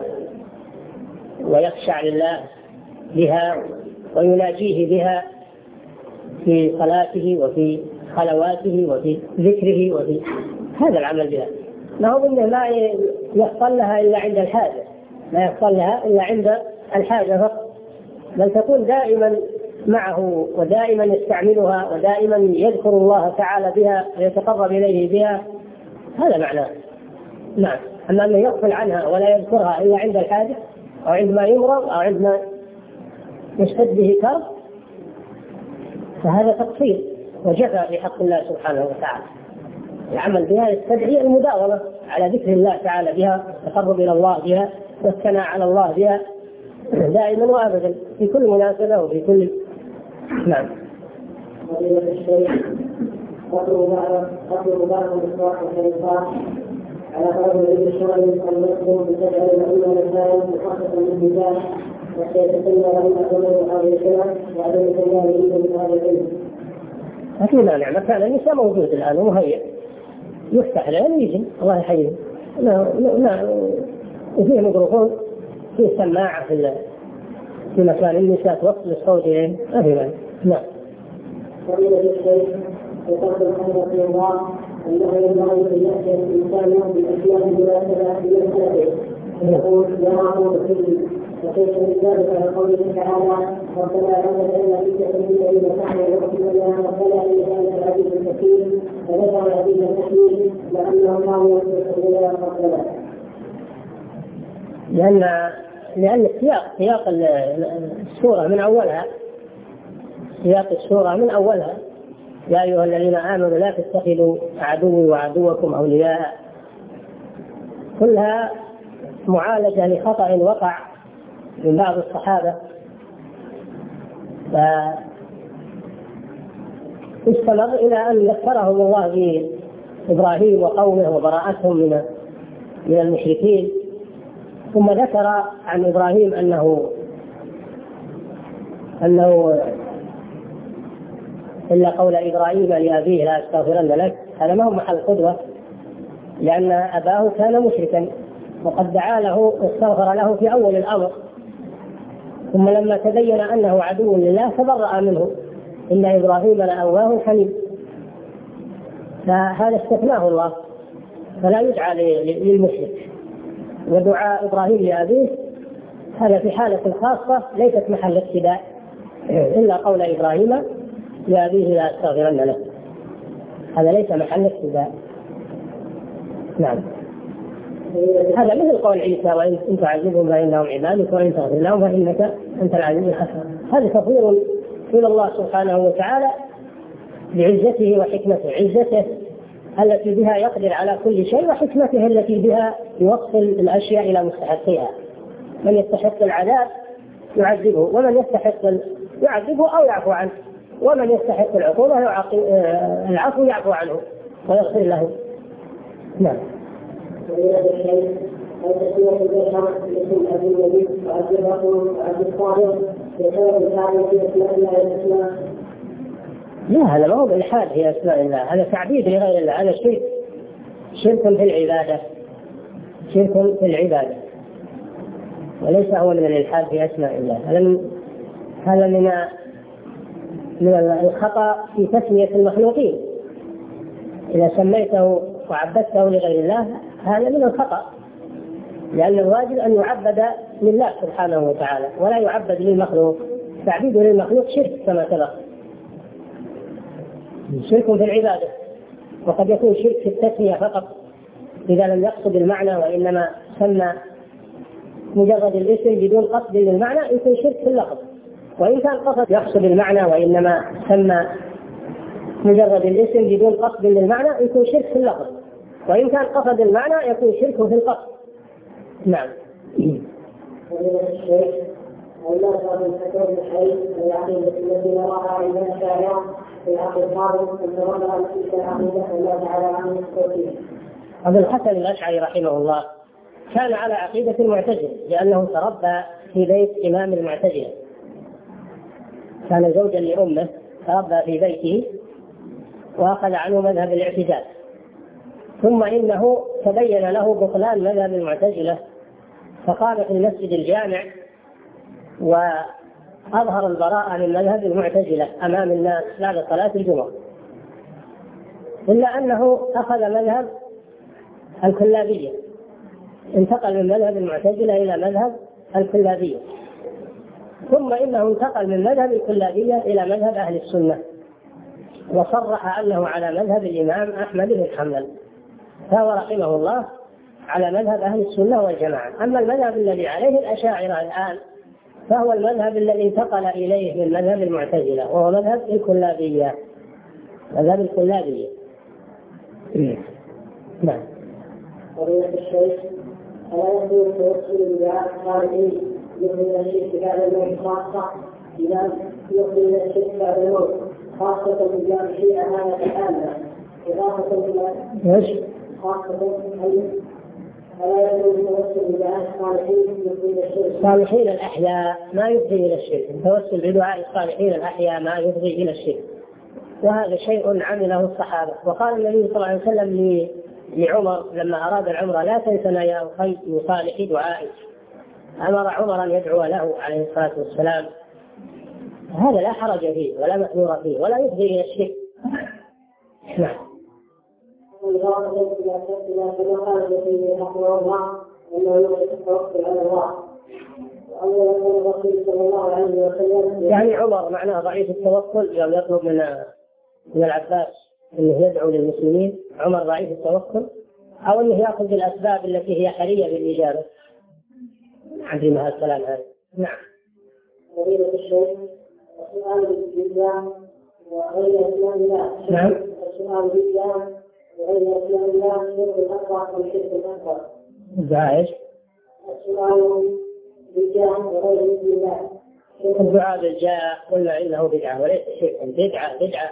ويخشع لله بها ويناجيه بها في صلاته وفي خلواته وفي ذكره وفي هذا العمل بها. ما هو إنه لا يحصل لها إلا عند الحاجة، لا يحصل لها إلا عند الحاجة فقط، بل تكون دائما معه ودائما يستعملها ودائما يذكر الله تعالى بها ويتقرب إليه بها، هذا معناه. نعم. أما أنه يغفل عنها ولا يذكرها إلا عند الحاجة أو عندما يمرض أو عندما يشتد به كرب فهذا تقصير وجفاء في حق الله سبحانه وتعالى. العمل بها يستدعي المداومة على ذكر الله تعالى بها، التقرب إلى الله بها، والثناء على الله بها دائما وأبدا في كل مناسبة وفي كل. نعم. قتل بعض الإصلاح والخليفات على فرض العلم الشرعي المسلم بتجعل الأمة الإسلام مخصصا للنجاح وسيتسنى لهم أقوال هذه السنة وعدم تجاهلهم من هذا العلم. أكيد لا نعم كان النساء موجود الآن ومهيئ يفتح الآن ويجي الله يحييه. لا لا وفيه ميكروفون فيه سماعة في في مكان النساء توصل الصوت إليه أهلا. نعم. فضيلة الشيخ وقد الحمد في الله أنه ينبغي أن يأتي الإنسان بالأشياء المناسبة لمسألته ويقول لا أعلم بكل وكيف ذلك على قوله تعالى ربنا عز وجل في تأمين الذين كفروا يؤمنون بها ربنا إنك العزيز الحكيم فذكر العزيز الحكيم لأنهم كانوا يستحقون ربنا. لأن لأن السياق سياق السورة من أولها سياق السورة من أولها يا أيها الذين آمنوا لا تتخذوا عدوي وعدوكم أولياء كلها معالجة لخطأ وقع من بعض الصحابة فاستمر إلى أن ذكرهم الله بإبراهيم وقومه وبراءتهم من من المشركين. ثم ذكر عن إبراهيم أنه أنه إلا قول إبراهيم لأبيه لا أستغفرن لك. هذا ما هو محل قدوة لأن أباه كان مشركا وقد دعا له واستغفر له في أول الأمر ثم لما تبين أنه عدو لله تبرأ منه إن إبراهيم لأواه حليم. فهذا استثناه الله فلا يدعى للمشرك. ودعاء إبراهيم لأبيه هذا في حالة خاصة ليست محل ابتداء إلا قول إبراهيم لأبيه لا أستغفرن له. هذا ليس محل ابتداء. نعم. هذا مثل قول عيسى وإن تعذبهم فإنهم عبادك وإن تغفر لهم فإنك أنت العزيز الحكيم. هذا تفويض إلى الله سبحانه وتعالى بعزته وحكمته. عزته التي بها يقدر على كل شيء وحكمته التي بها يوصل الأشياء إلى مستحقها. من يستحق العذاب يعذبه ومن يستحق يعذبه أو يعفو عنه ومن يستحق العقوبة العفو يعفو عنه ويغفر له. نعم. وهذا الشيء التسمية البشر باسم أبي النبي وأبي الرسول وأبي الطاهر بسبب الحال في أسماء الله الحسنى. لا هذا ما هو بالحاد في أسماء الله هذا تعبيد لغير الله. هذا شرك شرك في العبادة شرك في العبادة وليس هو من الإلحاد في أسماء الله. هذا من من الخطأ في تسمية المخلوقين. إذا سميته وعبدته لغير الله هذا من الخطأ لأن الواجب أن يعبد لله سبحانه وتعالى ولا يعبد للمخلوق. تعبيده للمخلوق شرك كما سبق شرك في العبادة. وقد يكون شرك في التسمية فقط إذا لم يقصد المعنى وإنما سمى مجرد الاسم بدون قصد للمعنى يكون شرك في اللفظ. وإن كان قصد يقصد المعنى وإنما سمى مجرد الاسم بدون قصد للمعنى يكون شرك في اللفظ. وإن كان قصد المعنى يكون شرك في القصد. نعم. الشيخ المرأة من حكم الحي العقيدة التي نراها عندنا شائعة في العقل الصادق أن ترى تلك العقيدة الله تعالى عنه التوحيد. أبو الحسن الأشعري رحمه الله كان على عقيدة المعتزلة لأنه تربى في بيت إمام المعتزلة. كان زوجا لأمه تربى في بيته وأخذ عنه مذهب الاعتزال. ثم إنه تبين له بطلان مذهب المعتزلة فقام في المسجد الجامع وأظهر البراءة من مذهب المعتزلة أمام الناس بعد صلاة الجمعة. إلا أنه أخذ مذهب الكلابية انتقل من مذهب المعتزلة إلى مذهب الكلابية. ثم إنه انتقل من مذهب الكلابية إلى مذهب أهل السنة وصرح أنه على مذهب الإمام أحمد بن حنبل فهو رحمه الله على مذهب أهل السنة والجماعة. أما المذهب الذي عليه الأشاعرة الآن فهو المذهب الذي انتقل إليه من مذهب المعتزلة وهو مذهب الكلابية مذهب الكلابية. نعم. قضية الشيخ ألا يكون التوسل بدعاء الصالحين يخرج الشرك بعد الموت خاصة إذا يخرج الشرك بعد الموت خاصة في الجامعية أمانة الآمنة إضافة إلى ايش؟ خاصة فلا يجوز التوسل بدعاء الصالحين يفضي إلى الشرك. الصالحين الأحياء ما يفضي إلى الشرك، التوسل بدعاء الصالحين الأحياء ما يفضي إلى الشرك، وهذا شيء عمله الصحابة. وقال النبي صلى الله عليه وسلم لعمر لما أراد العمرة: لا تنسنا يا أخي من صالح دعائك. أمر عمر أن يدعو له عليه الصلاة والسلام. هذا لا حرج فيه ولا محذور فيه ولا يفضي إلى الشرك. نعم. والغرض إلى كما قال النبي رحمه الله أنه يمكن التوكل على الله. وأولا الرسول صلى الله عليه وسلم يعني عمر معناه ضعيف التوكل يوم يطلب من من العباس أنه يدعو للمسلمين، عمر ضعيف التوكل، أو أنه يأخذ بالأسباب التي هي حرية بالإجابة. عندي ما الكلام هذا. نعم. فضيلة الشيخ السؤال بالله وغير اسماء الله. نعم. السؤال بالله وغير اسماء الله الشرك الأكبر والشرك الأكبر. الدعاء ايش؟ السؤال بالله وغير اسم الله. الدعاء بالجاه قلنا انه بدعة وليس شركا. بدعة بدعة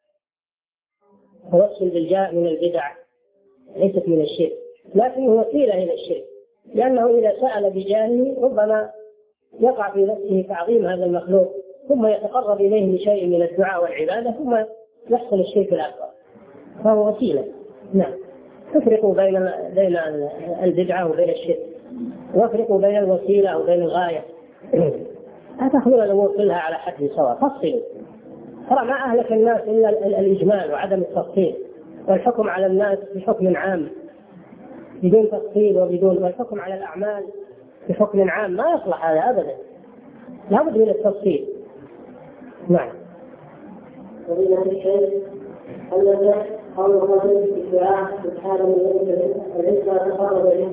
توسل بالجاه من البدع ليست من الشرك، لكنه وسيلة إلى الشرك، لأنه إذا سأل بجاهه ربما يقع في نفسه تعظيم هذا المخلوق ثم يتقرب إليه بشيء من الدعاء والعبادة ثم يحصل الشرك الأكبر، فهو وسيلة. نعم. تفرقوا بين بين البدعة وبين الشرك، وافرقوا بين الوسيلة وبين الغاية. لا تأخذون الأمور كلها على حد سواء، فصلوا. ترى ما أهلك الناس إلا الإجمال وعدم التفصيل، والحكم على الناس بحكم عام بدون تفصيل وبدون، والحكم على الأعمال بحكم عام ما يصلح هذا أبدا، لا بد من التفصيل. نعم. فضيلة الشيخ أن قول الرجل في الدعاء سبحانه وتعالى العزة تفرد به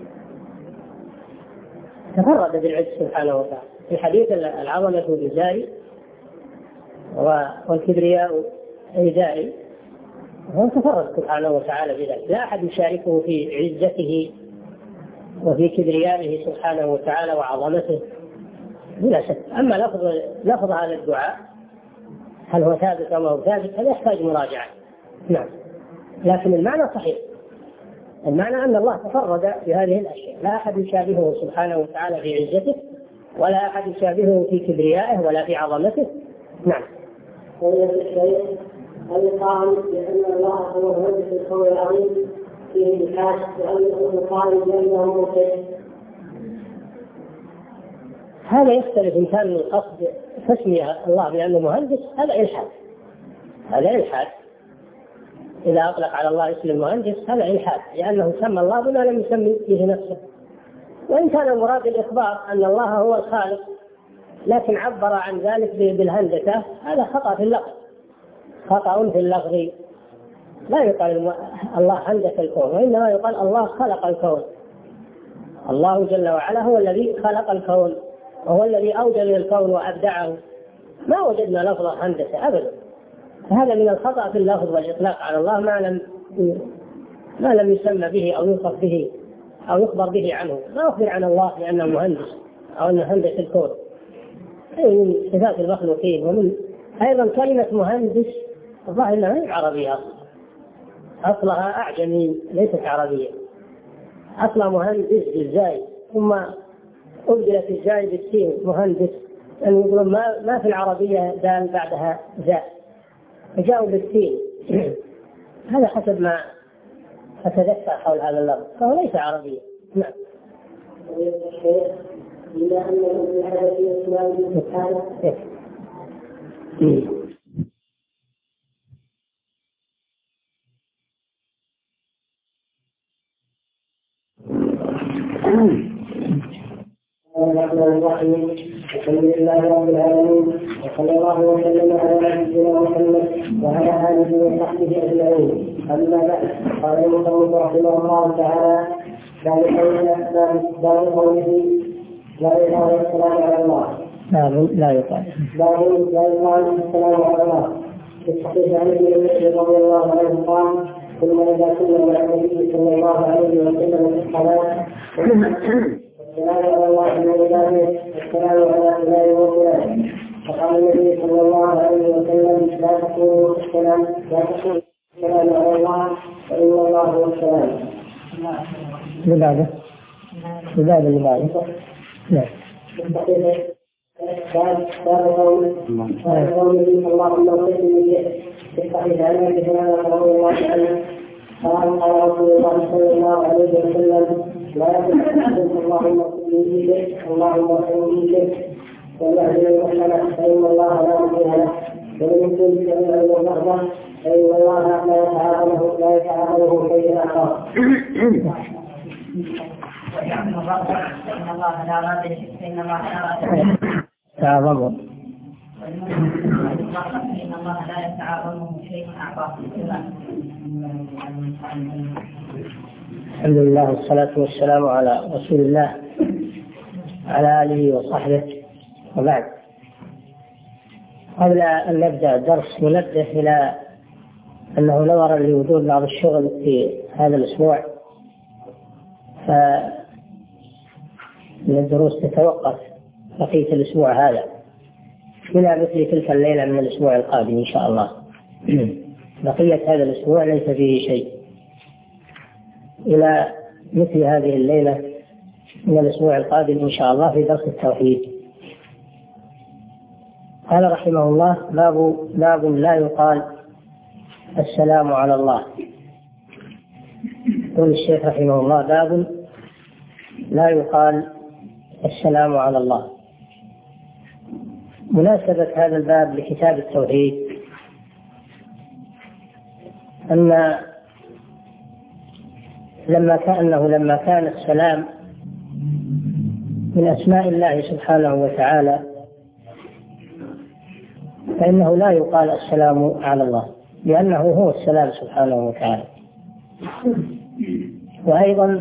تفرد بالعز سبحانه وتعالى في حديث العظمة بالجاري والكبرياء إيذائي، هو تفرد سبحانه وتعالى بذلك، لا أحد يشاركه في عزته وفي كبريائه سبحانه وتعالى وعظمته بلا شك. أما لفظ لفظ هذا الدعاء هل هو ثابت أو هو ثابت هذا يحتاج مراجعة. نعم. لكن المعنى صحيح، المعنى أن الله تفرد بهذه الأشياء، لا أحد يشابهه سبحانه وتعالى في عزته، ولا أحد يشابهه في كبريائه ولا في عظمته. نعم. فضيلة الشيخ هل قال بأن الله هو مهندس الكون العظيم فيه الحاج وأنه قال بأنه ممكن؟ هذا يختلف إن كان القصد تسمية الله بأنه مهندس، هذا إلحاد، هذا إلحاد. إذا أطلق على الله اسم المهندس هذا إلحاد، لأنه سمى الله بما لم يسمي به نفسه. وإن كان المراد الإخبار أن الله هو الخالق لكن عبر عن ذلك بالهندسة، هذا خطأ في اللفظ، خطأ في اللفظ. لا يقال الله هندس الكون، وإنما يقال الله خلق الكون. الله جل وعلا هو الذي خلق الكون، وهو الذي أوجد الكون وأبدعه، ما وجدنا لفظ هندسة أبدا. فهذا من الخطأ في اللفظ والإطلاق على الله ما لم ما لم يسمى به أو يوصف به أو يخبر به عنه. ما أخبر عن الله لأنه مهندس أو أنه هندس الكون، أي من صفات المخلوقين. ومن أيضا كلمة مهندس الله إنها غير عربية، أصلها أعجمي ليست عربية، أصلها مهندس بالزاي ثم أبدلت الزاي بالسين مهندس، يعني يقولون ما ما في العربية دال بعدها زاء فجاءوا بالسين. هذا حسب ما أتذكر حول هذا اللفظ، فهو ليس عربيا. نعم. إلا أنه في حدث الإسلام سبحانه. الرحمن الرحيم. الحمد لله رب العالمين، وصلى الله وسلم على نبينا محمد وعلى آله وصحبه أجمعين. أما بعد، قال المصنف رحمه الله تعالى: باب قوله لا يقال السلام على الله. لا يقال باب لا يقال السلام على الله. في الصحيح عن ابن مسعود رضي الله عنه قال: كنا إذا كنا مع النبي صلى الله عليه وسلم في الصلاة السلام على الله من عباده والسلام على عباده وفلان. فقال النبي صلى الله عليه وسلم: لا تقولوا اللي بعده الباب اللي بعده نعم. باب قوله اللهم اغفر في صحيح عن ابي هريره رضي الله عنه قال قال رسول الله صلى الله عليه وسلم لا يقول اللهم اغفر لي به اللهم اغفر لي به ويعلم المحسن فان الله لا يغفر له ومن كل سميع ومغفر فان الله لا يتعاقبه لا يتعاقبه شيء اخر. ويعمل الرب فإن الله لا راد فإن الله لا راد تعظمه فإن الله لا يتعاظمه شيء أعطاه. الحمد لله والصلاة والسلام على رسول الله على آله وصحبه وبعد. قبل أن نبدأ الدرس ننبه إلى أنه نظرا لوجود بعض الشغل في هذا الأسبوع فإن الدروس تتوقف بقية الأسبوع هذا إلى مثل تلك الليلة من الأسبوع القادم إن شاء الله. بقية هذا الأسبوع ليس فيه شيء إلى مثل هذه الليلة من الأسبوع القادم إن شاء الله في درس التوحيد. قال رحمه الله باب باب لا يقال السلام على الله. يقول الشيخ رحمه الله باب لا يقال السلام على الله. مناسبة هذا الباب لكتاب التوحيد أن لما كأنه لما كان السلام من أسماء الله سبحانه وتعالى فإنه لا يقال السلام على الله لأنه هو السلام سبحانه وتعالى. وأيضا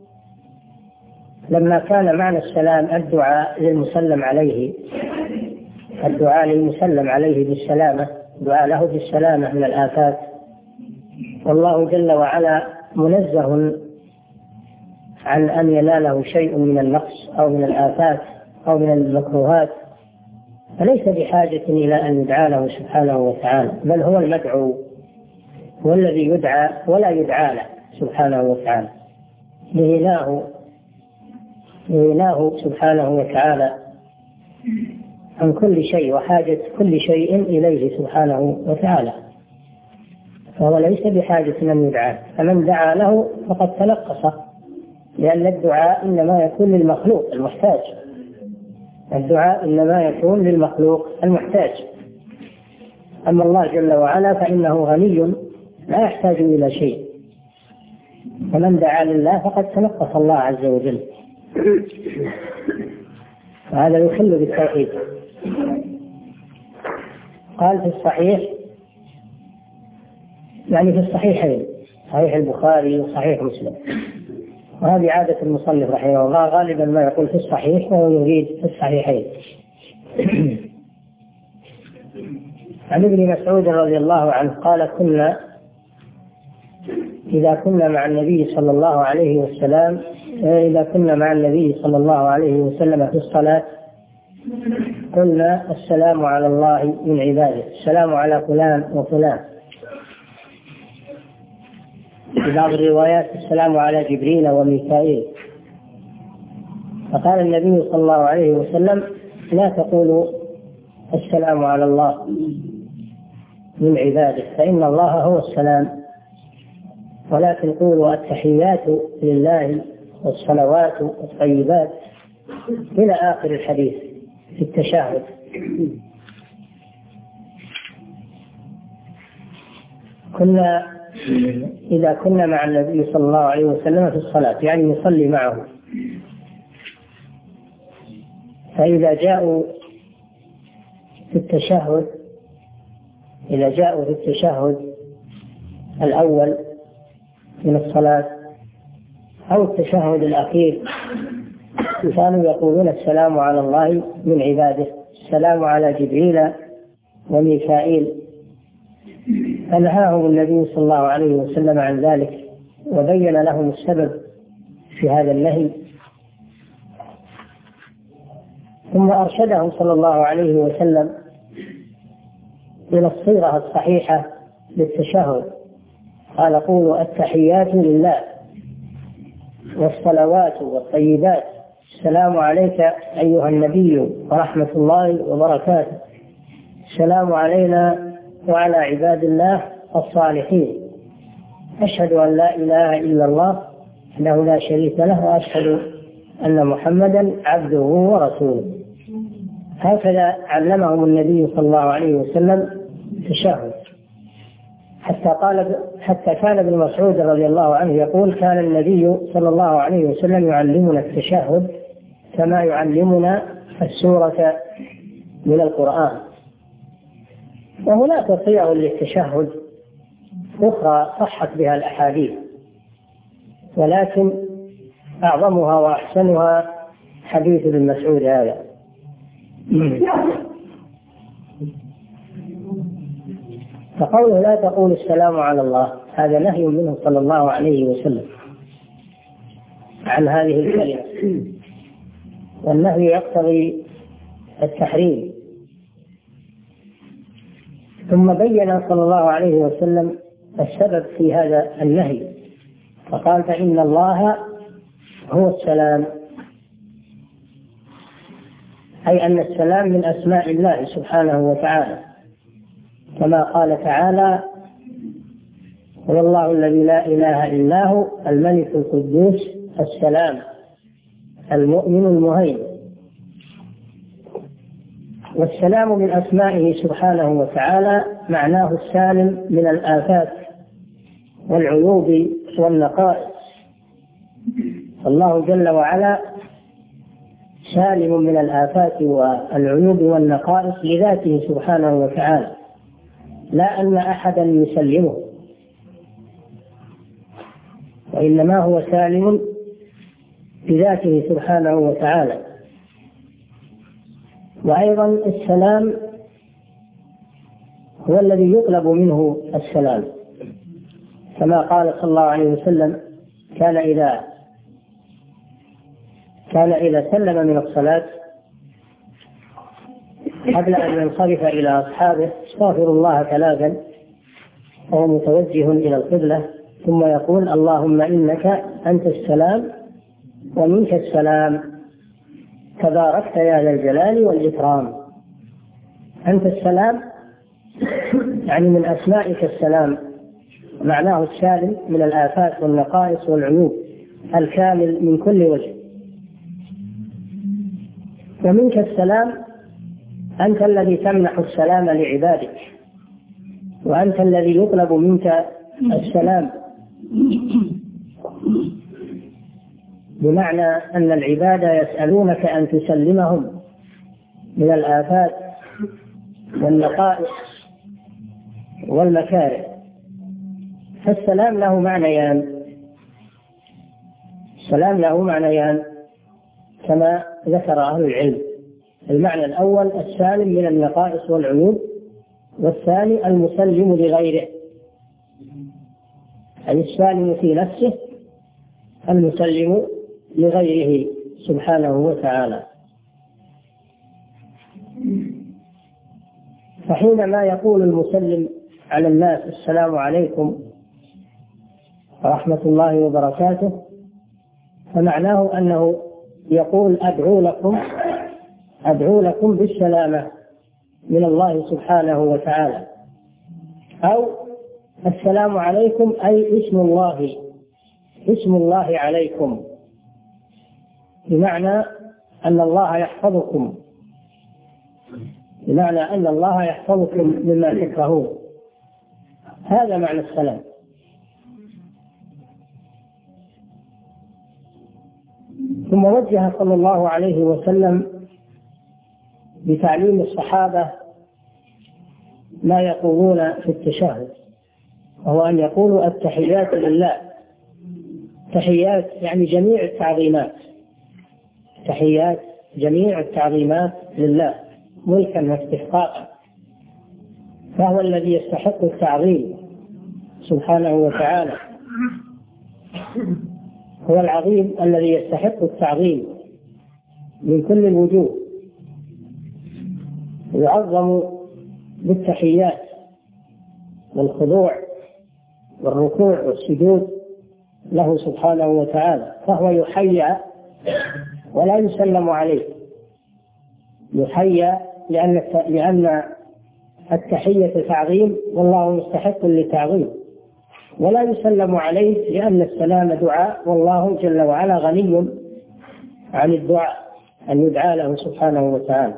لما كان معنى السلام الدعاء للمسلم عليه الدعاء للمسلم عليه بالسلامة دعاء له بالسلامة من الآفات والله جل وعلا منزه عن أن يناله شيء من النقص أو من الآفات أو من المكروهات فليس بحاجة إلى أن يدعى له سبحانه وتعالى بل هو المدعو هو الذي يدعى ولا يدعى له سبحانه وتعالى لإله لإله سبحانه وتعالى عن كل شيء وحاجة كل شيء إليه سبحانه وتعالى فهو ليس بحاجة أن يدعى فمن دعا له فقد تنقص لأن الدعاء إنما يكون للمخلوق المحتاج الدعاء إنما يكون للمخلوق المحتاج أما الله جل وعلا فإنه غني لا يحتاج إلى شيء فمن دعا لله فقد تنقص الله عز وجل وهذا يخل بالتوحيد. قال في الصحيح يعني في الصحيحين صحيح البخاري وصحيح مسلم وهذه عادة المصنف رحمه الله غالبا ما يقول في الصحيح وهو يريد في الصحيحين. عن ابن مسعود رضي الله عنه قال كنا إذا كنا مع النبي صلى الله عليه وسلم إذا كنا مع النبي صلى الله عليه وسلم في الصلاة قلنا السلام على الله من عباده السلام على فلان وفلان. في بعض الروايات السلام على جبريل وميكائيل. فقال النبي صلى الله عليه وسلم لا تقولوا السلام على الله من عباده فإن الله هو السلام ولكن قولوا التحيات لله والصلوات والطيبات إلى آخر الحديث في التشهد. كنا إذا كنا مع النبي صلى الله عليه وسلم في الصلاة يعني نصلي معه فإذا جاءوا في التشهد إذا جاءوا في التشهد الأول من الصلاة أو التشهد الأخير كانوا يقولون السلام على الله من عباده السلام على جبريل وميكائيل فنهاهم النبي صلى الله عليه وسلم عن ذلك وبين لهم السبب في هذا النهي ثم أرشدهم صلى الله عليه وسلم إلى الصيغة الصحيحة للتشهد قال قولوا التحيات لله والصلوات والطيبات. السلام عليك أيها النبي ورحمة الله وبركاته. السلام علينا وعلى عباد الله الصالحين. أشهد أن لا إله إلا الله وحده لا شريك له، وأشهد أن محمدا عبده ورسوله. هكذا علمهم النبي صلى الله عليه وسلم التشهد، حتى قال حتى كان ابن مسعود رضي الله عنه يقول: كان النبي صلى الله عليه وسلم يعلمنا التشهد كما يعلمنا السورة من القرآن. وهناك صيغ للتشهد أخرى صحت بها الأحاديث، ولكن أعظمها وأحسنها حديث ابن مسعود هذا. فقوله لا تقول السلام على الله، هذا نهي منه صلى الله عليه وسلم عن هذه الكلمة، والنهي يقتضي التحريم. ثم بين صلى الله عليه وسلم السبب في هذا النهي، فقال: فإن الله هو السلام، أي أن السلام من أسماء الله سبحانه وتعالى، كما قال تعالى: هو الله الذي لا إله إلا هو الملك القدوس السلام المؤمن المهيمن. والسلام من أسمائه سبحانه وتعالى معناه السالم من الآفات والعيوب والنقائص. الله جل وعلا سالم من الآفات والعيوب والنقائص لذاته سبحانه وتعالى، لا أن أحدا يسلمه، وإنما هو سالم بذاته سبحانه وتعالى. وأيضا السلام هو الذي يطلب منه السلام، كما قال صلى الله عليه وسلم: كان إذا كان إذا سلم من الصلاة قبل أن ينصرف إلى أصحابه استغفر الله ثلاثا وهو متوجه إلى القبلة، ثم يقول: اللهم إنك أنت السلام ومنك السلام تباركت يا ذا الجلال والإكرام. أنت السلام يعني من أسمائك السلام، معناه السالم من الآفات والنقائص والعيوب، الكامل من كل وجه. ومنك السلام، أنت الذي تمنح السلام لعبادك، وأنت الذي يطلب منك السلام، بمعنى أن العباد يسألونك أن تسلمهم من الآفات والنقائص والمكاره. فالسلام له معنيان، السلام له معنيان كما ذكر أهل العلم. المعنى الأول السالم من النقائص والعيوب، والثاني المسلم لغيره، أي السالم في نفسه المسلم لغيره سبحانه وتعالى. فحينما يقول المسلم على الناس السلام عليكم ورحمة الله وبركاته، فمعناه أنه يقول أدعو لكم أدعو لكم بالسلامة من الله سبحانه وتعالى، أو السلام عليكم أي اسم الله اسم الله عليكم، بمعنى أن الله يحفظكم، بمعنى أن الله يحفظكم مما تكرهون. هذا معنى السلام. ثم وجه صلى الله عليه وسلم بتعليم الصحابة ما يقولون في التشهد، وهو أن يقولوا التحيات لله. تحيات يعني جميع التعظيمات، تحيات جميع التعظيمات لله ملكا واستحقاقا، فهو الذي يستحق التعظيم سبحانه وتعالى، هو العظيم الذي يستحق التعظيم من كل الوجوه، يعظم بالتحيات والخضوع والركوع والسجود له سبحانه وتعالى، فهو يحيى ولا يسلم عليه. يحيى لأن لأن التحية تعظيم والله مستحق للتعظيم، ولا يسلم عليه لأن السلام دعاء والله جل وعلا غني عن الدعاء أن يدعى له سبحانه وتعالى.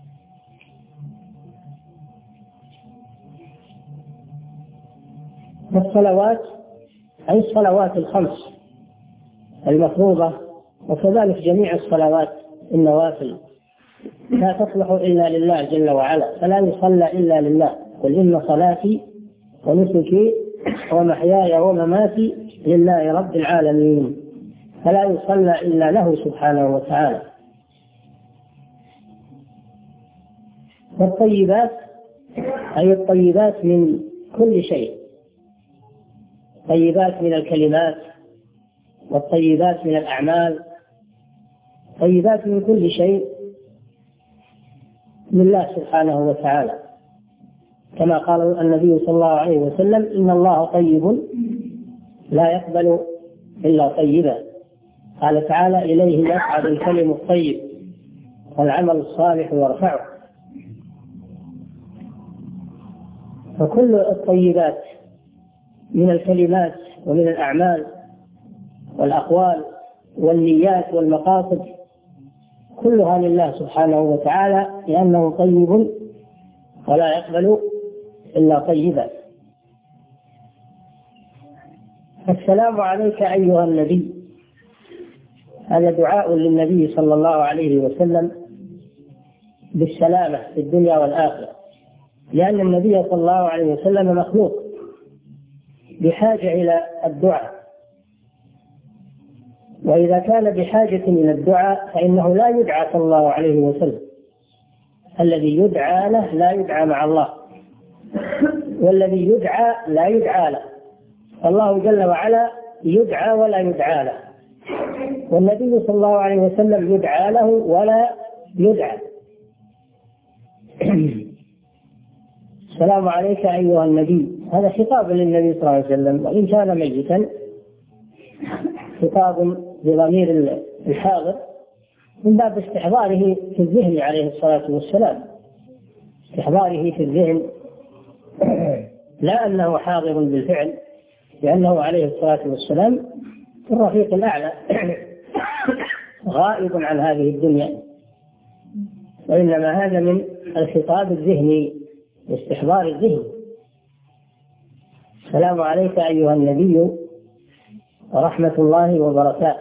والصلوات أي الصلوات الخمس المفروضة، وكذلك جميع الصلوات النوافل لا تصلح إلا لله جل وعلا، فلا يصلى إلا لله. قل إن صلاتي ونسكي ومحياي ومماتي لله رب العالمين، فلا يصلى إلا له سبحانه وتعالى. والطيبات أي الطيبات من كل شيء، طيبات من الكلمات والطيبات من الأعمال، طيبات من كل شيء لله سبحانه وتعالى، كما قال النبي صلى الله عليه وسلم إن الله طيب لا يقبل إلا طيبا. قال تعالى إليه يصعد الكلم الطيب والعمل الصالح يرفعه. فكل الطيبات من الكلمات ومن الأعمال والأقوال والنيات والمقاصد كلها لله سبحانه وتعالى، لأنه طيب ولا يقبل إلا طيبا. السلام عليك أيها النبي، هذا دعاء للنبي صلى الله عليه وسلم بالسلامة في الدنيا والآخرة، لأن النبي صلى الله عليه وسلم مخلوق بحاجة إلى الدعاء، وإذا كان بحاجة إلى الدعاء فإنه لا يدعى صلى الله عليه وسلم. الذي يدعى له لا يدعى مع الله، والذي يدعى لا يدعى له. الله جل وعلا يدعى ولا يدعى له، والنبي صلى الله عليه وسلم يدعى له ولا يدعى. السلام عليك أيها النبي، هذا خطاب للنبي صلى الله عليه وسلم، وإن كان ميتا خطاب بضمير الحاضر من باب استحضاره في الذهن عليه الصلاة والسلام، استحضاره في الذهن لا أنه حاضر بالفعل، لأنه عليه الصلاة والسلام في الرفيق الأعلى غائب عن هذه الدنيا، وإنما هذا من الخطاب الذهني واستحضار الذهن. السلام عليك أيها النبي ورحمة الله وبركاته.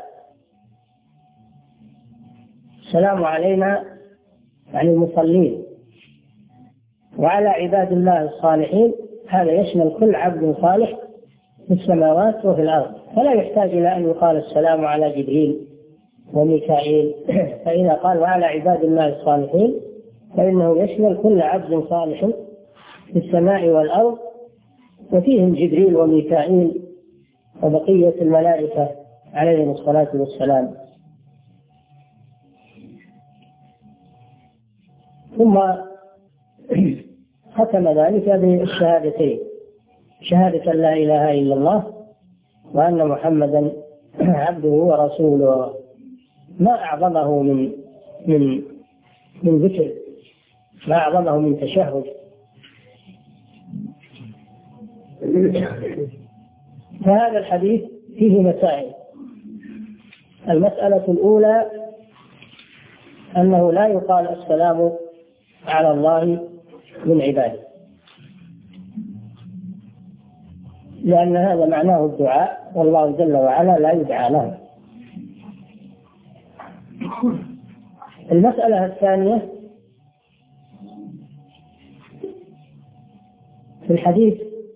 السلام علينا عن المصلين وعلى عباد الله الصالحين، هذا يشمل كل عبد صالح في السماوات وفي الأرض، فلا يحتاج إلى أن يقال السلام على جبريل وميكائيل. فإذا قال وعلى عباد الله الصالحين فإنه يشمل كل عبد صالح في السماء والأرض، وفيهم جبريل وميكائيل وبقية الملائكة عليهم الصلاة والسلام. ثم ختم ذلك بالشهادتين، شهادة لا إله إلا الله وأن محمدا عبده ورسوله. ما أعظمه من من من ذكر، ما أعظمه من تشهد. فهذا الحديث فيه مسائل. المسألة الأولى أنه لا يقال السلام على الله من عباده، لأن هذا معناه الدعاء، والله جل وعلا لا يدعى له. المسألة الثانية في الحديث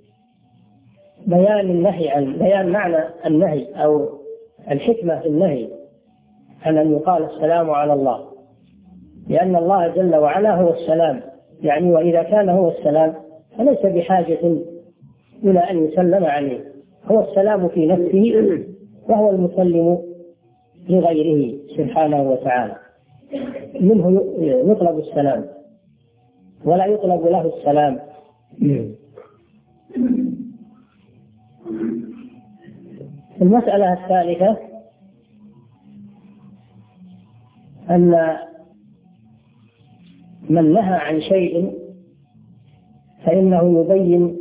بيان النهي عن بيان معنى النهي أو الحكمة في النهي عن أن يقال السلام على الله، لأن الله جل وعلا هو السلام، يعني وإذا كان هو السلام فليس بحاجة إلى أن يسلم عليه، هو السلام في نفسه وهو المسلم لغيره سبحانه وتعالى، منه يطلب السلام ولا يطلب له السلام. المسألة الثالثة أن من نهى عن شيء فإنه يبين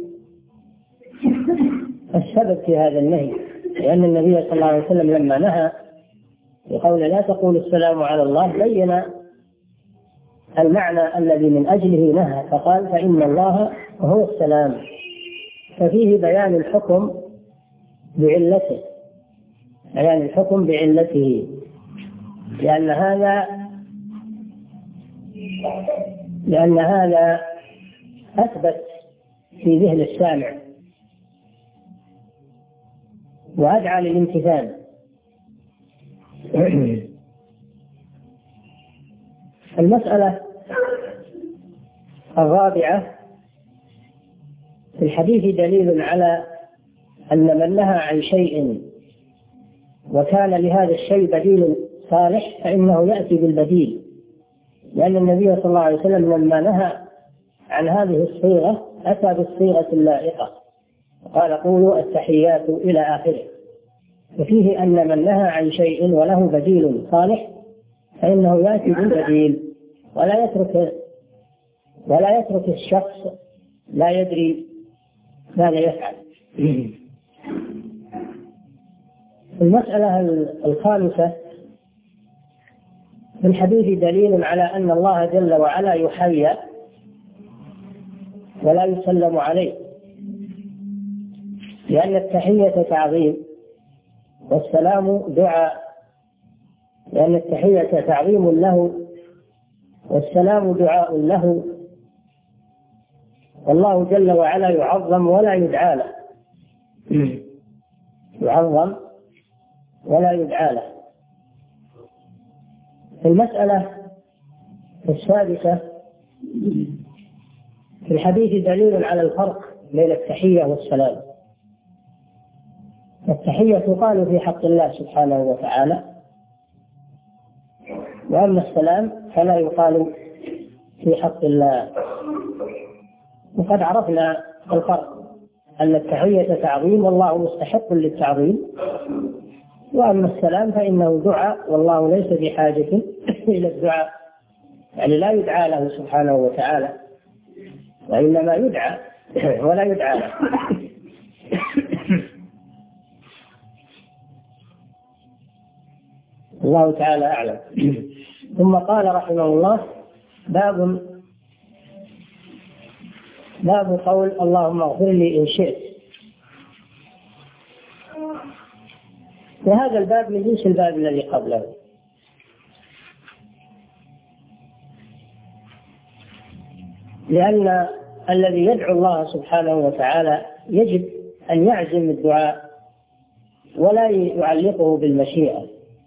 السبب في هذا النهي، لأن النبي صلى الله عليه وسلم لما نهى بقول لا تقول السلام على الله بين المعنى الذي من أجله نهى، فقال فإن الله هو السلام، ففيه بيان الحكم بعلته، بيان الحكم بعلته، لأن هذا لأن هذا أثبت في ذهن السامع وأدعى للامتثال. المسألة الرابعة في الحديث دليل على أن من نهى عن شيء وكان لهذا الشيء بديل صالح فإنه يأتي بالبديل، لأن النبي صلى الله عليه وسلم لما نهى عن هذه الصيغة أتى بالصيغة اللائقة، قال قولوا التحيات إلى آخره. وفيه أن من نهى عن شيء وله بديل صالح فإنه يأتي بالبديل، ولا يترك ولا يترك الشخص لا يدري ماذا يفعل. المسألة الخامسة في الحديث دليل على أن الله جل وعلا يحيى ولا يسلم عليه، لأن التحية تعظيم والسلام دعاء، لأن التحية تعظيم له والسلام دعاء له، والله جل وعلا يعظم ولا يدعى له، يعظم ولا يدعى له. المسألة السادسة في الحديث دليل على الفرق بين التحية والسلام. التحية تقال في حق الله سبحانه وتعالى، وأما السلام فلا يقال في حق الله. وقد عرفنا الفرق، أن التحية تعظيم والله مستحق للتعظيم، وأما السلام فإنه دعاء والله ليس بحاجة إلى الدعاء، يعني لا يدعى له سبحانه وتعالى، وإنما يدعى ولا يدعى له. الله تعالى أعلم. ثم قال رحمه الله باب باب قول اللهم اغفر لي إن شئت. وهذا الباب من جنس الباب الذي قبله، لأن الذي يدعو الله سبحانه وتعالى يجب أن يعزم الدعاء ولا يعلقه بالمشيئة،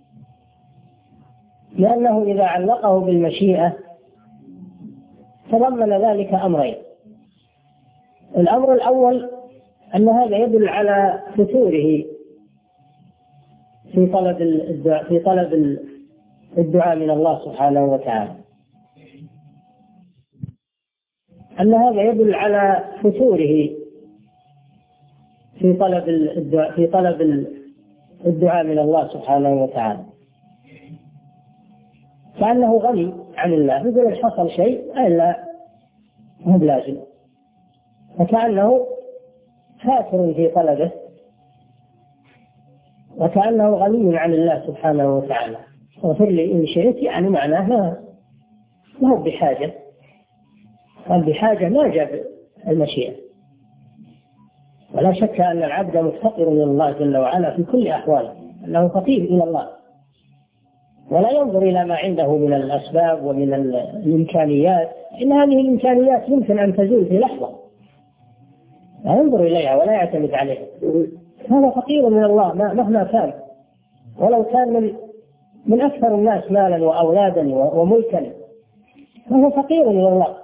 لأنه إذا علقه بالمشيئة تضمن ذلك أمرين. الأمر الأول أن هذا يدل على فتوره في طلب الدعاء في طلب الدعاء من الله سبحانه وتعالى، أن هذا يدل على فتوره في طلب الدعاء في طلب الدعاء من الله سبحانه وتعالى، كأنه غني عن الله، يقول إن حصل شيء إلا مو بلازم، فكأنه فاتر في طلبه، وكأنه غني عن الله سبحانه وتعالى. اغفر لي إن شئت يعني معناه ما هو بحاجة، قال بحاجة ما جاب المشيئة. ولا شك أن العبد مفتقر إلى الله جل وعلا في كل أحواله، أنه فقير إلى الله، ولا ينظر إلى ما عنده من الأسباب ومن الإمكانيات، إن هذه الإمكانيات يمكن أن تزول في لحظة، لا ينظر إليها ولا يعتمد عليها. هذا فقير من الله مهما كان، ولو كان من من أكثر الناس مالا وأولادا وملكا، فهو فقير إلى الله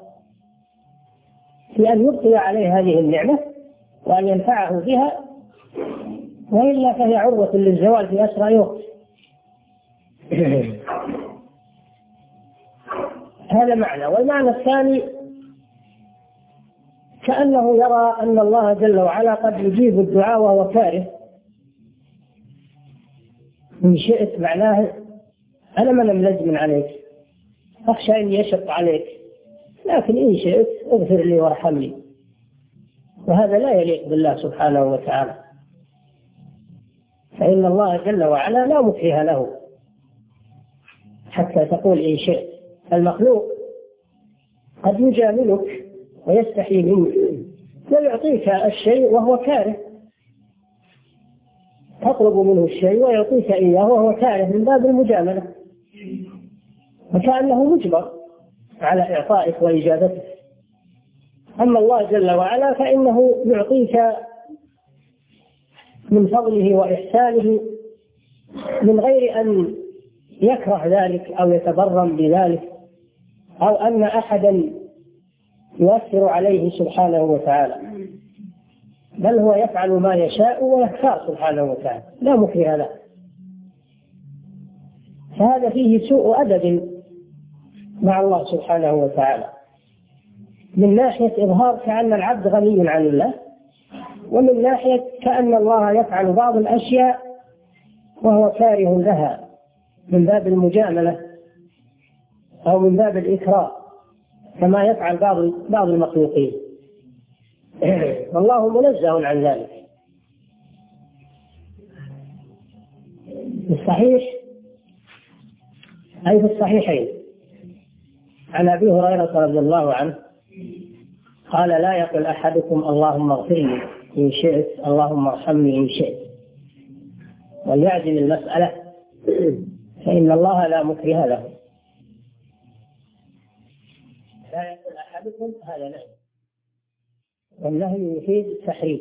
في أن يبقي عليه هذه النعمة وأن ينفعه بها، وإلا فهي عروة للزوال في أسرع وقت. هذا معنى. والمعنى الثاني كأنه يرى أن الله جل وعلا قد يجيب الدعاء وهو كاره، إن شئت معناه أنا من ملزم عليك، أخشى أن يشق عليك، لكن إن شئت اغفر لي وارحمني، وهذا لا يليق بالله سبحانه وتعالى، فإن الله جل وعلا لا مكره له حتى تقول إن شئت. المخلوق قد يجاملك ويستحي منك ويعطيك الشيء وهو كاره، تطلب منه الشيء ويعطيك إياه وهو كاره من باب المجاملة، وكأنه مجبر على إعطائك وإجابتك. أما الله جل وعلا فإنه يعطيك من فضله وإحسانه من غير أن يكره ذلك أو يتبرم بذلك أو أن أحدا يؤثر عليه سبحانه وتعالى، بل هو يفعل ما يشاء ويختار سبحانه وتعالى، لا مكره له. فهذا فيه سوء أدب مع الله سبحانه وتعالى، من ناحية إظهار كأن العبد غني عن الله، ومن ناحية كأن الله يفعل بعض الأشياء وهو كاره لها من باب المجاملة أو من باب الإكراه كما يفعل بعض بعض المخلوقين، والله منزه عن ذلك. الصحيح أي في الصحيحين عن أبي هريرة رضي الله عنه قال لا يقل أحدكم اللهم اغفر لي إن شئت اللهم ارحمني إن شئت، وليعزم المسألة فإن الله لا مكره له. لا يقل أحدكم هذا نهي، والنهي يفيد التحريم.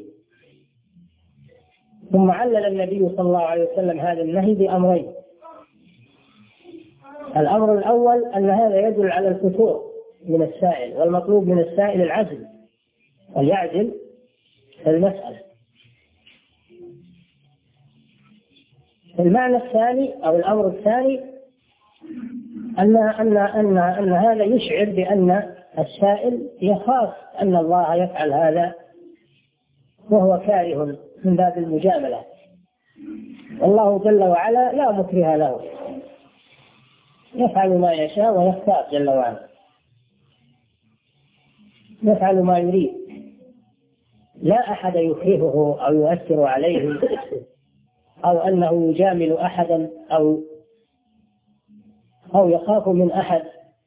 ثم علل النبي صلى الله عليه وسلم هذا النهي بأمرين. الأمر الأول أن هذا يدل على الفتور من السائل، والمطلوب من السائل العزم وليعزم المسألة. المعنى الثاني أو الأمر الثاني أن أن أن أن هذا يشعر بأن السائل يخاف أن الله يفعل هذا وهو كاره من باب المجاملة، والله جل وعلا لا مكره له، يفعل ما يشاء ويختار جل وعلا، يفعل ما يريد، لا أحد يكرهه أو يؤثر عليه أو أنه يجامل أحدا أو أو يخاف من أحد،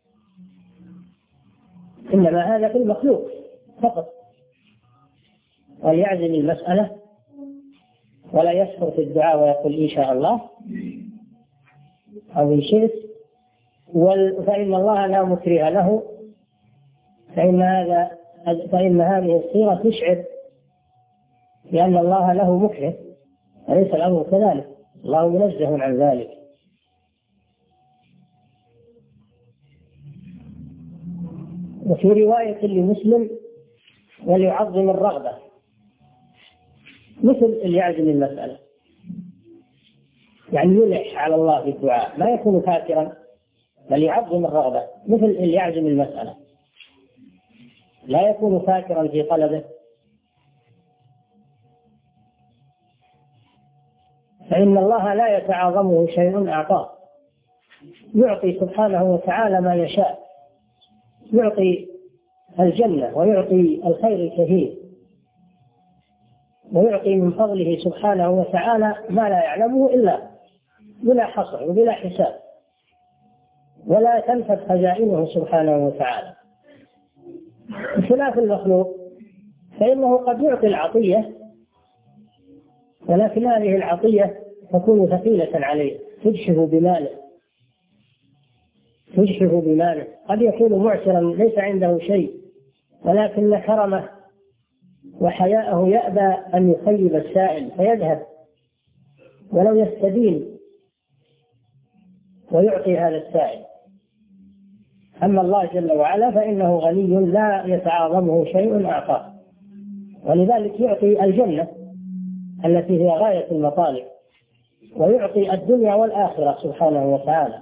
إنما هذا في المخلوق فقط. وليعزم المسألة ولا يسفر في الدعاء ويقول إن شاء الله أو إن شئت، فإن الله لا مكره له، فإن هذا فإن هذه الصيغة تشعر بأن الله له مكره، وليس الأمر كذلك، الله منزه عن ذلك. وفي رواية لمسلم وليعظم الرغبة، مثل اللي يعزم المسألة، يعني يلح على الله في الدعاء، ما يكون كافرا بل يعظم الرغبة، مثل اللي يعزم المسألة، لا يكون كافرا في طلبه، فإن الله لا يتعاظمه شيء أعطاه، يعطي سبحانه وتعالى ما يشاء، يعطي الجنة ويعطي الخير الكثير، ويعطي من فضله سبحانه وتعالى ما لا يعلمه إلا بلا حصر وبلا حساب، ولا تنفذ خزائنه سبحانه وتعالى. بخلاف المخلوق فإنه قد يعطي العطية، ولكن هذه العطية تكون ثقيلة عليه، تجحف بماله تجحف بماله قد يكون معسرا ليس عنده شيء، ولكن كرمه وحياءه يأبى أن يخيب السائل فيذهب ولو يستدين ويعطي هذا السائل. أما الله جل وعلا فإنه غني لا يتعاظمه شيء أعطاه، ولذلك يعطي الجنة التي هي غاية المطالب، ويعطي الدنيا والآخرة سبحانه وتعالى،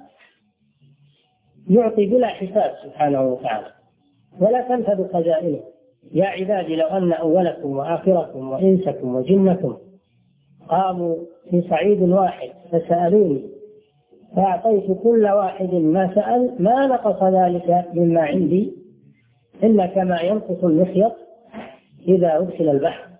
يعطي بلا حساب سبحانه وتعالى ولا تنفذ خزائنه. يا عبادي لو أن أولكم وآخركم وإنسكم وجنكم قاموا في صعيد واحد فسألوني فأعطيت كل واحد ما سأل ما نقص ذلك مما عندي إلا كما ينقص المخيط إذا أدخل البحر.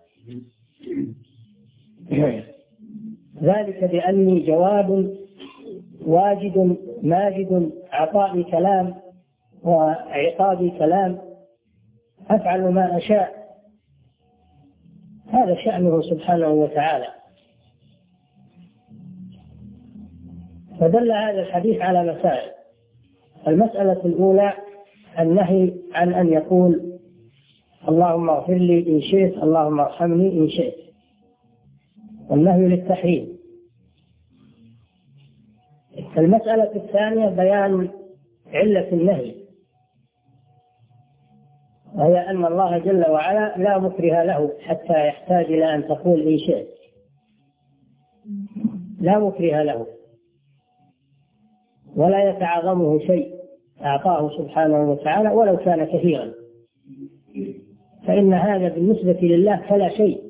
ذلك بأني جواد واجد ماجد، عطائي كلام وعقابي كلام، أفعل ما أشاء. هذا شأنه سبحانه وتعالى. فدل هذا الحديث على مسائل. المسألة الأولى النهي عن أن يقول اللهم اغفر لي إن شئت، اللهم ارحمني إن شئت، والنهي للتحريم. المسألة الثانية بيان علة النهي، وهي أن الله جل وعلا لا مكره له حتى يحتاج إلى أن تقول إن شئت، لا مكره له ولا يتعاظمه شيء أعطاه سبحانه وتعالى ولو كان كثيرا، فإن هذا بالنسبة لله فلا شيء.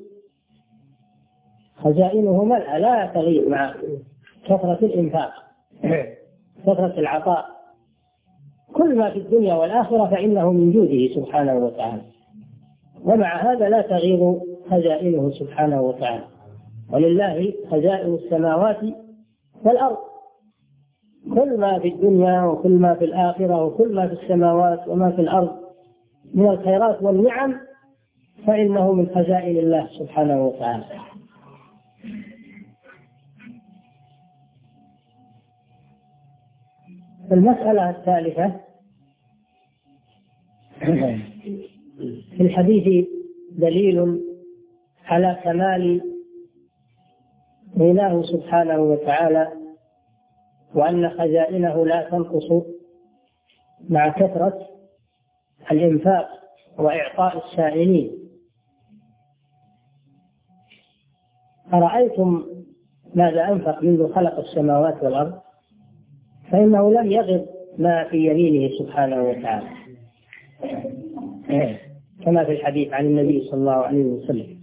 خزائنه ملأ لا تغيب مع كثرة الإنفاق كثرة العطاء. كل ما في الدنيا والآخرة فإنه من جوده سبحانه وتعالى، ومع هذا لا تغيب خزائنه سبحانه وتعالى. ولله خزائن السماوات والأرض، كل ما في الدنيا وكل ما في الآخرة وكل ما في السماوات وما في الأرض من الخيرات والنعم فإنه من خزائن الله سبحانه وتعالى. المسألة الثالثة في الحديث دليل على كمال غناه سبحانه وتعالى، وأن خزائنه لا تنقص مع كثرة الإنفاق وإعطاء السائلين. أرأيتم ماذا أنفق منذ خلق السماوات والأرض؟ فإنه لم يغض ما في يمينه سبحانه وتعالى، كما في الحديث عن النبي صلى الله عليه وسلم.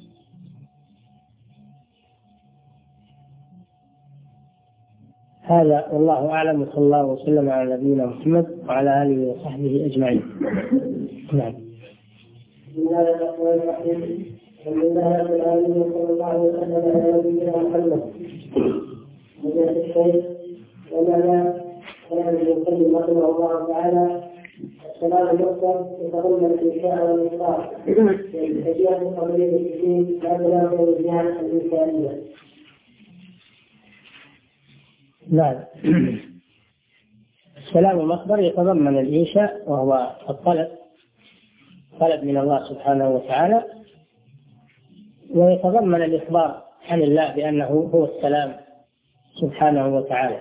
هذا والله أعلم، وصلى الله وسلم على نبينا محمد وعلى آله وصحبه أجمعين. نعم. بسم الله الرحمن الرحيم. الحمد لله رب العالمين، وصلى الله وسلم على نبينا محمد. وجاء الشيخ ومعنى كلام ابن القيم رحمه الله تعالى: السلام المصدر يتضمن الإنشاء والإنصاف كجهة قضية الدين لا تنافي الجهة الإنسانية. نعم. السلام مصدر يتضمن الإنشاء وهو الطلب، طلب من الله سبحانه وتعالى، ويتضمن الإخبار عن الله بأنه هو السلام سبحانه وتعالى.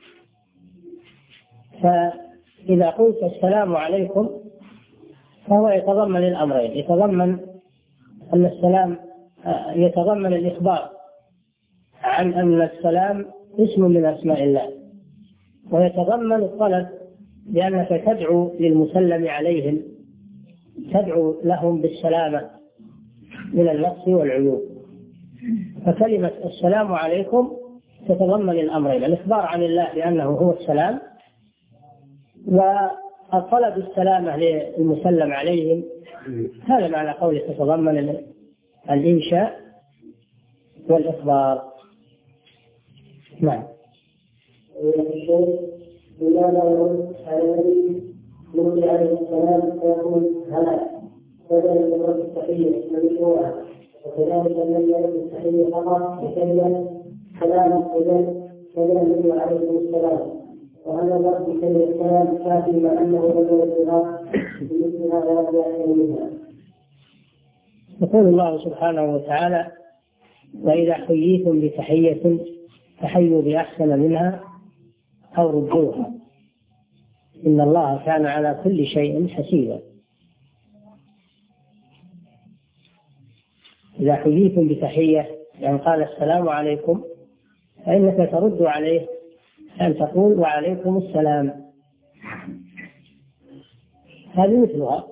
فإذا قلت السلام عليكم فهو يتضمن الأمرين، يتضمن أن السلام يتضمن الإخبار عن أن السلام اسم من أسماء الله، ويتضمن الطلب بأنك تدعو للمسلم عليهم، تدعو لهم بالسلامة من النقص والعيوب. فكلمة السلام عليكم تتضمن الأمرين: الإخبار عن الله بأنه هو السلام، والطلب السلامة للمسلم عليهم. هذا معنى قوله تتضمن الإنشاء والإخبار. نعم. لماذا يرد على النبي موسى عليه السلام فيقول هلا بدلا من رد التحية المشروعة، وكذلك الذي يرد التحية فقط بكلمة سلام إذن بدلا منه عليه السلام، وهذا الرد بكلمة السلام كافي مع أنه بدل الإغاثة بمثل هذا لا يحصل منها. يقول الله سبحانه وتعالى: وإذا حييتم بتحية فحيوا بأحسن منها أو ردوها إن الله كان على كل شيء حسيبا. إذا حييتم بتحية يعني قال السلام عليكم، فإنك ترد عليه أن تقول وعليكم السلام، هذه مثلها.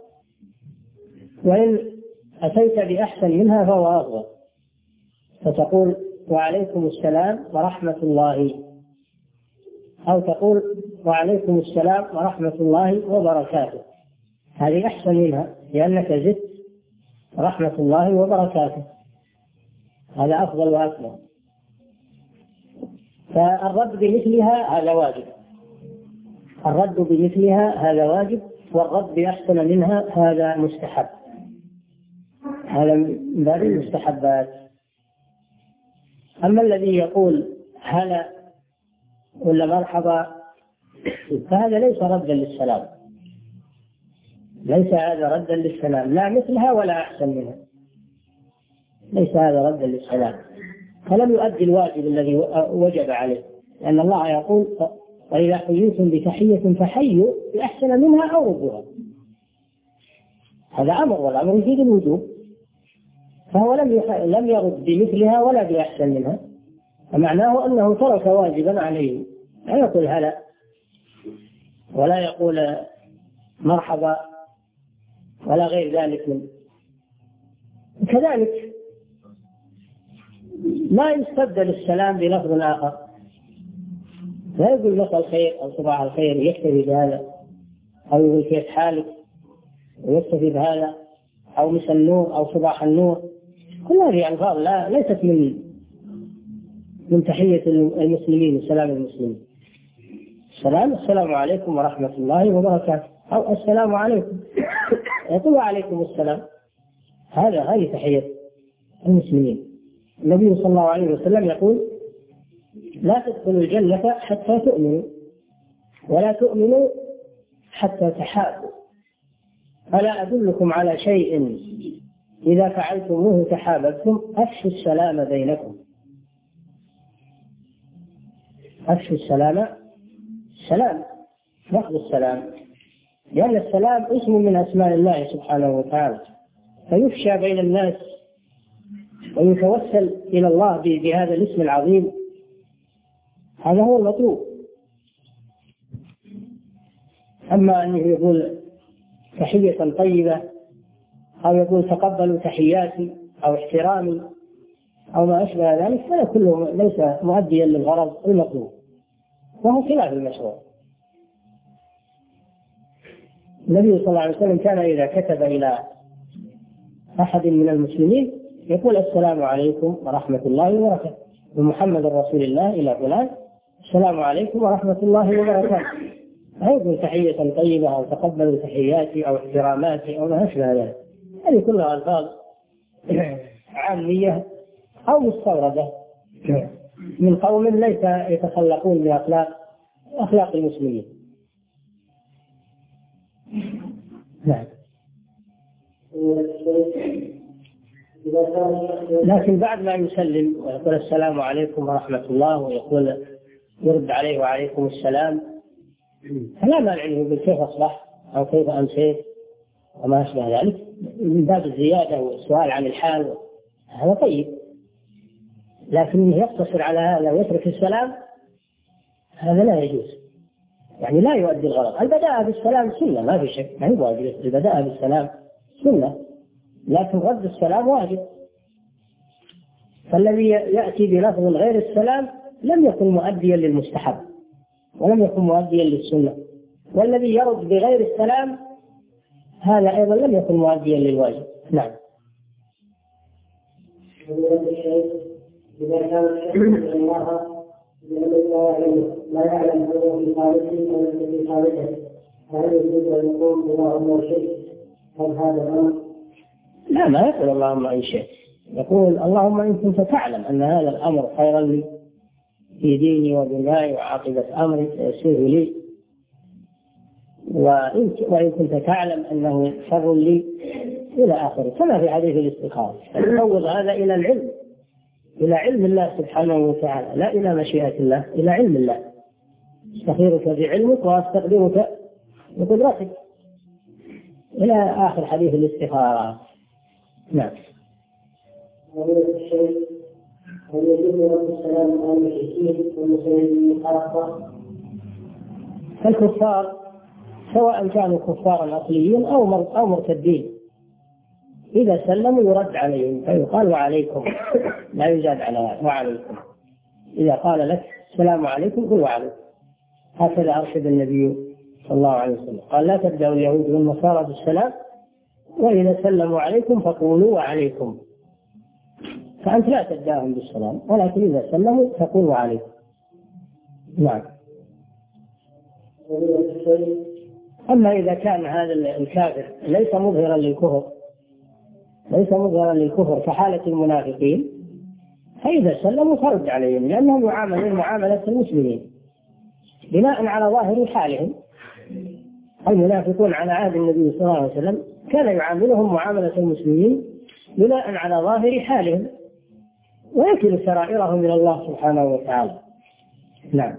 وإن أتيت بأحسن منها فهو أفضل، فتقول وعليكم السلام ورحمة الله، أو تقول وعليكم السلام ورحمة الله وبركاته، هذه أحسن منها لأنك زدت رحمة الله وبركاته، هذا أفضل وأكمل. فالرد بمثلها هذا واجب، الرد بمثلها هذا واجب، والرد بأحسن منها هذا مستحب، هذا من باب المستحبات. أما الذي يقول هلا ولا مرحبا فهذا ليس ردا للسلام، ليس هذا ردا للسلام، لا مثلها ولا أحسن منها، ليس هذا ردا للسلام، فلم يؤدي الواجب الذي وجب عليه، لأن الله يقول وإذا حييتم بتحية فحيوا بأحسن منها أو ردوها، هذا أمر والأمر يفيد الوجوب، فهو لم لم يرد بمثلها ولا بأحسن منها، فمعناه أنه ترك واجبا عليه، لا يقول هلا ولا يقول مرحبا ولا غير ذلك منه. كذلك ما يستبدل السلام بلفظ آخر، لا يقول مساء الخير أو صباح الخير يكتفي بهذا، أو يقول كيف حالك ويكتفي بهذا، أو مساء النور أو صباح النور، كل هذه ألفاظ لا ليست من من تحية المسلمين وسلام المسلمين. السلام السلام عليكم ورحمة الله وبركاته، أو السلام عليكم يقول عليكم السلام، هذا هذه تحية المسلمين. النبي صلى الله عليه وسلم يقول لا تدخلوا الجنة حتى تؤمنوا ولا تؤمنوا حتى تحابوا، ألا أدلكم على شيء إذا فعلتموه تحاببتم، أفشوا السلام بينكم. أفشوا السلام، السلام لفظ السلام، لأن السلام اسم من أسماء الله سبحانه وتعالى، فيفشى بين الناس ويتوسل إلى الله بهذا الاسم العظيم، هذا هو المطلوب. أما أنه يقول تحية طيبة أو يقول تقبلوا تحياتي أو احترامي أو ما أشبه ذلك، فلا كله ليس مؤديا للغرض المطلوب، وهو خلاف المشروع. النبي صلى الله عليه وسلم كان إذا كتب إلى أحد من المسلمين يقول السلام عليكم ورحمة الله وبركاته، ومحمد رسول الله إلى فلان السلام عليكم ورحمة الله وبركاته، هذه تحية طيبة أو تقبلوا تحياتي أو احتراماتي أو ما أشبه ذلك، هذه كلها ألفاظ عامية أو مستوردة من قوم ليس يتخلقون بأخلاق أخلاق المسلمين. نعم. لكن بعد ما يسلم ويقول السلام عليكم ورحمة الله ويقول يرد عليه وعليكم السلام، فلا مانع انه يقول كيف اصبح او كيف امسيت وما اشبه ذلك، من باب الزياده والسؤال عن الحال، هذا طيب، لكن يقتصر على هذا ويترك السلام هذا لا يجوز، يعني لا يؤدي الغرض. البداء بالسلام سنه ما في شك، ما هي واجب، البداء بالسلام سنه، لكن رد السلام واجب. فالذي ياتي بلفظ غير السلام لم يكن مؤديا للمستحب ولم يكن مؤديا للسنة، والذي يرد بغير السلام هذا أيضا لم يكن مؤديا للواجب. نعم. إذا كان الله لا يعلم هو في خالقه أو في خالقه، هل يجوز أن يقول اللهم شيء؟ هل هذا الأمر؟ لا، ما يقول اللهم أي شيء، يقول اللهم إن كنت تعلم أن هذا الأمر خيرا لي في ديني ودنياي وعاقبة أمري فيسير لي، وإن كنت تعلم أنه شر لي إلى آخره، كما في حديث الاستخارة. فنفوض هذا إلى العلم، إلى علم الله سبحانه وتعالى، لا إلى مشيئة الله، إلى علم الله. استخيرك بعلمك وأستقدرك بقدرتك إلى آخر حديث الاستخارة. نعم. هل يجوز رد السلام على المشركين والمسلمين خاصة؟ الكفار سواء كانوا كفارا أصليين أو أو مرتدين إذا سلموا يرد عليهم فيقال وعليكم، لا يزاد على وعليكم. إذا قال لك السلام عليكم قل وعليكم. هكذا أرشد النبي صلى الله عليه وسلم، قال لا تبدأوا اليهود والنصارى بالسلام، وإذا سلموا عليكم فقولوا وعليكم. فأنت لا تبدأهم بالسلام، ولكن إذا سلموا تقول وعليكم. نعم. أما إذا كان هذا الكافر ليس مظهرا للكفر ليس مظهرا للكفر كحالة المنافقين، فإذا سلموا فرد عليهم، لأنهم يعاملون معاملة المسلمين بناء على ظاهر حالهم. المنافقون على عهد النبي صلى الله عليه وسلم كان يعاملهم معاملة المسلمين بناء على ظاهر حالهم، ويكل سرائرهم إلى الله سبحانه وتعالى. نعم.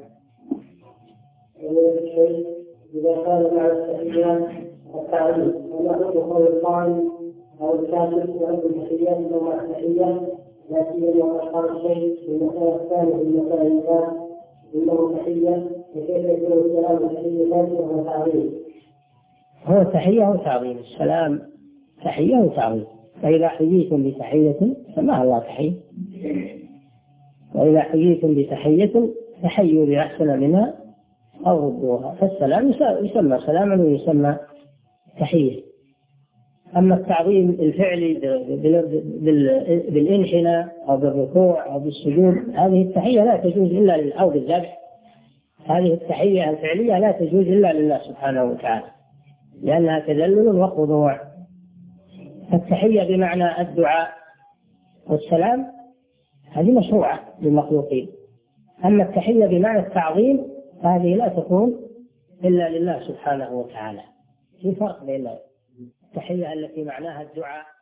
إذا كان مع التحيات التعليم ونحن قول الطعن أو الكافر وأبو التحيات مع التحيات، لا سيما وقال الشيء في المسألة الثانية في المسألة الثانية إنه تحية، وكيف يكون السلام تحية وهو تعظيم؟ هو تحية وتعظيم، السلام تحية وتعظيم. فإذا حييتم بتحية سماها الله تحية، وإذا حييتم بتحية فحيوا بأحسن منها أو ردوها. فالسلام يسمى سلاما ويسمى تحية. أما التعظيم الفعلي بالانحناء أو بالركوع أو بالسجود، هذه التحية لا تجوز إلا لله، أو بالذبح، هذه التحية الفعلية لا تجوز إلا لله سبحانه وتعالى، لأنها تذلل وخضوع. التحية بمعنى الدعاء والسلام هذه مشروعة للمخلوقين. أما التحية بمعنى التعظيم هذه لا تكون إلا لله سبحانه وتعالى. في فرق بين التحية التي معناها الدعاء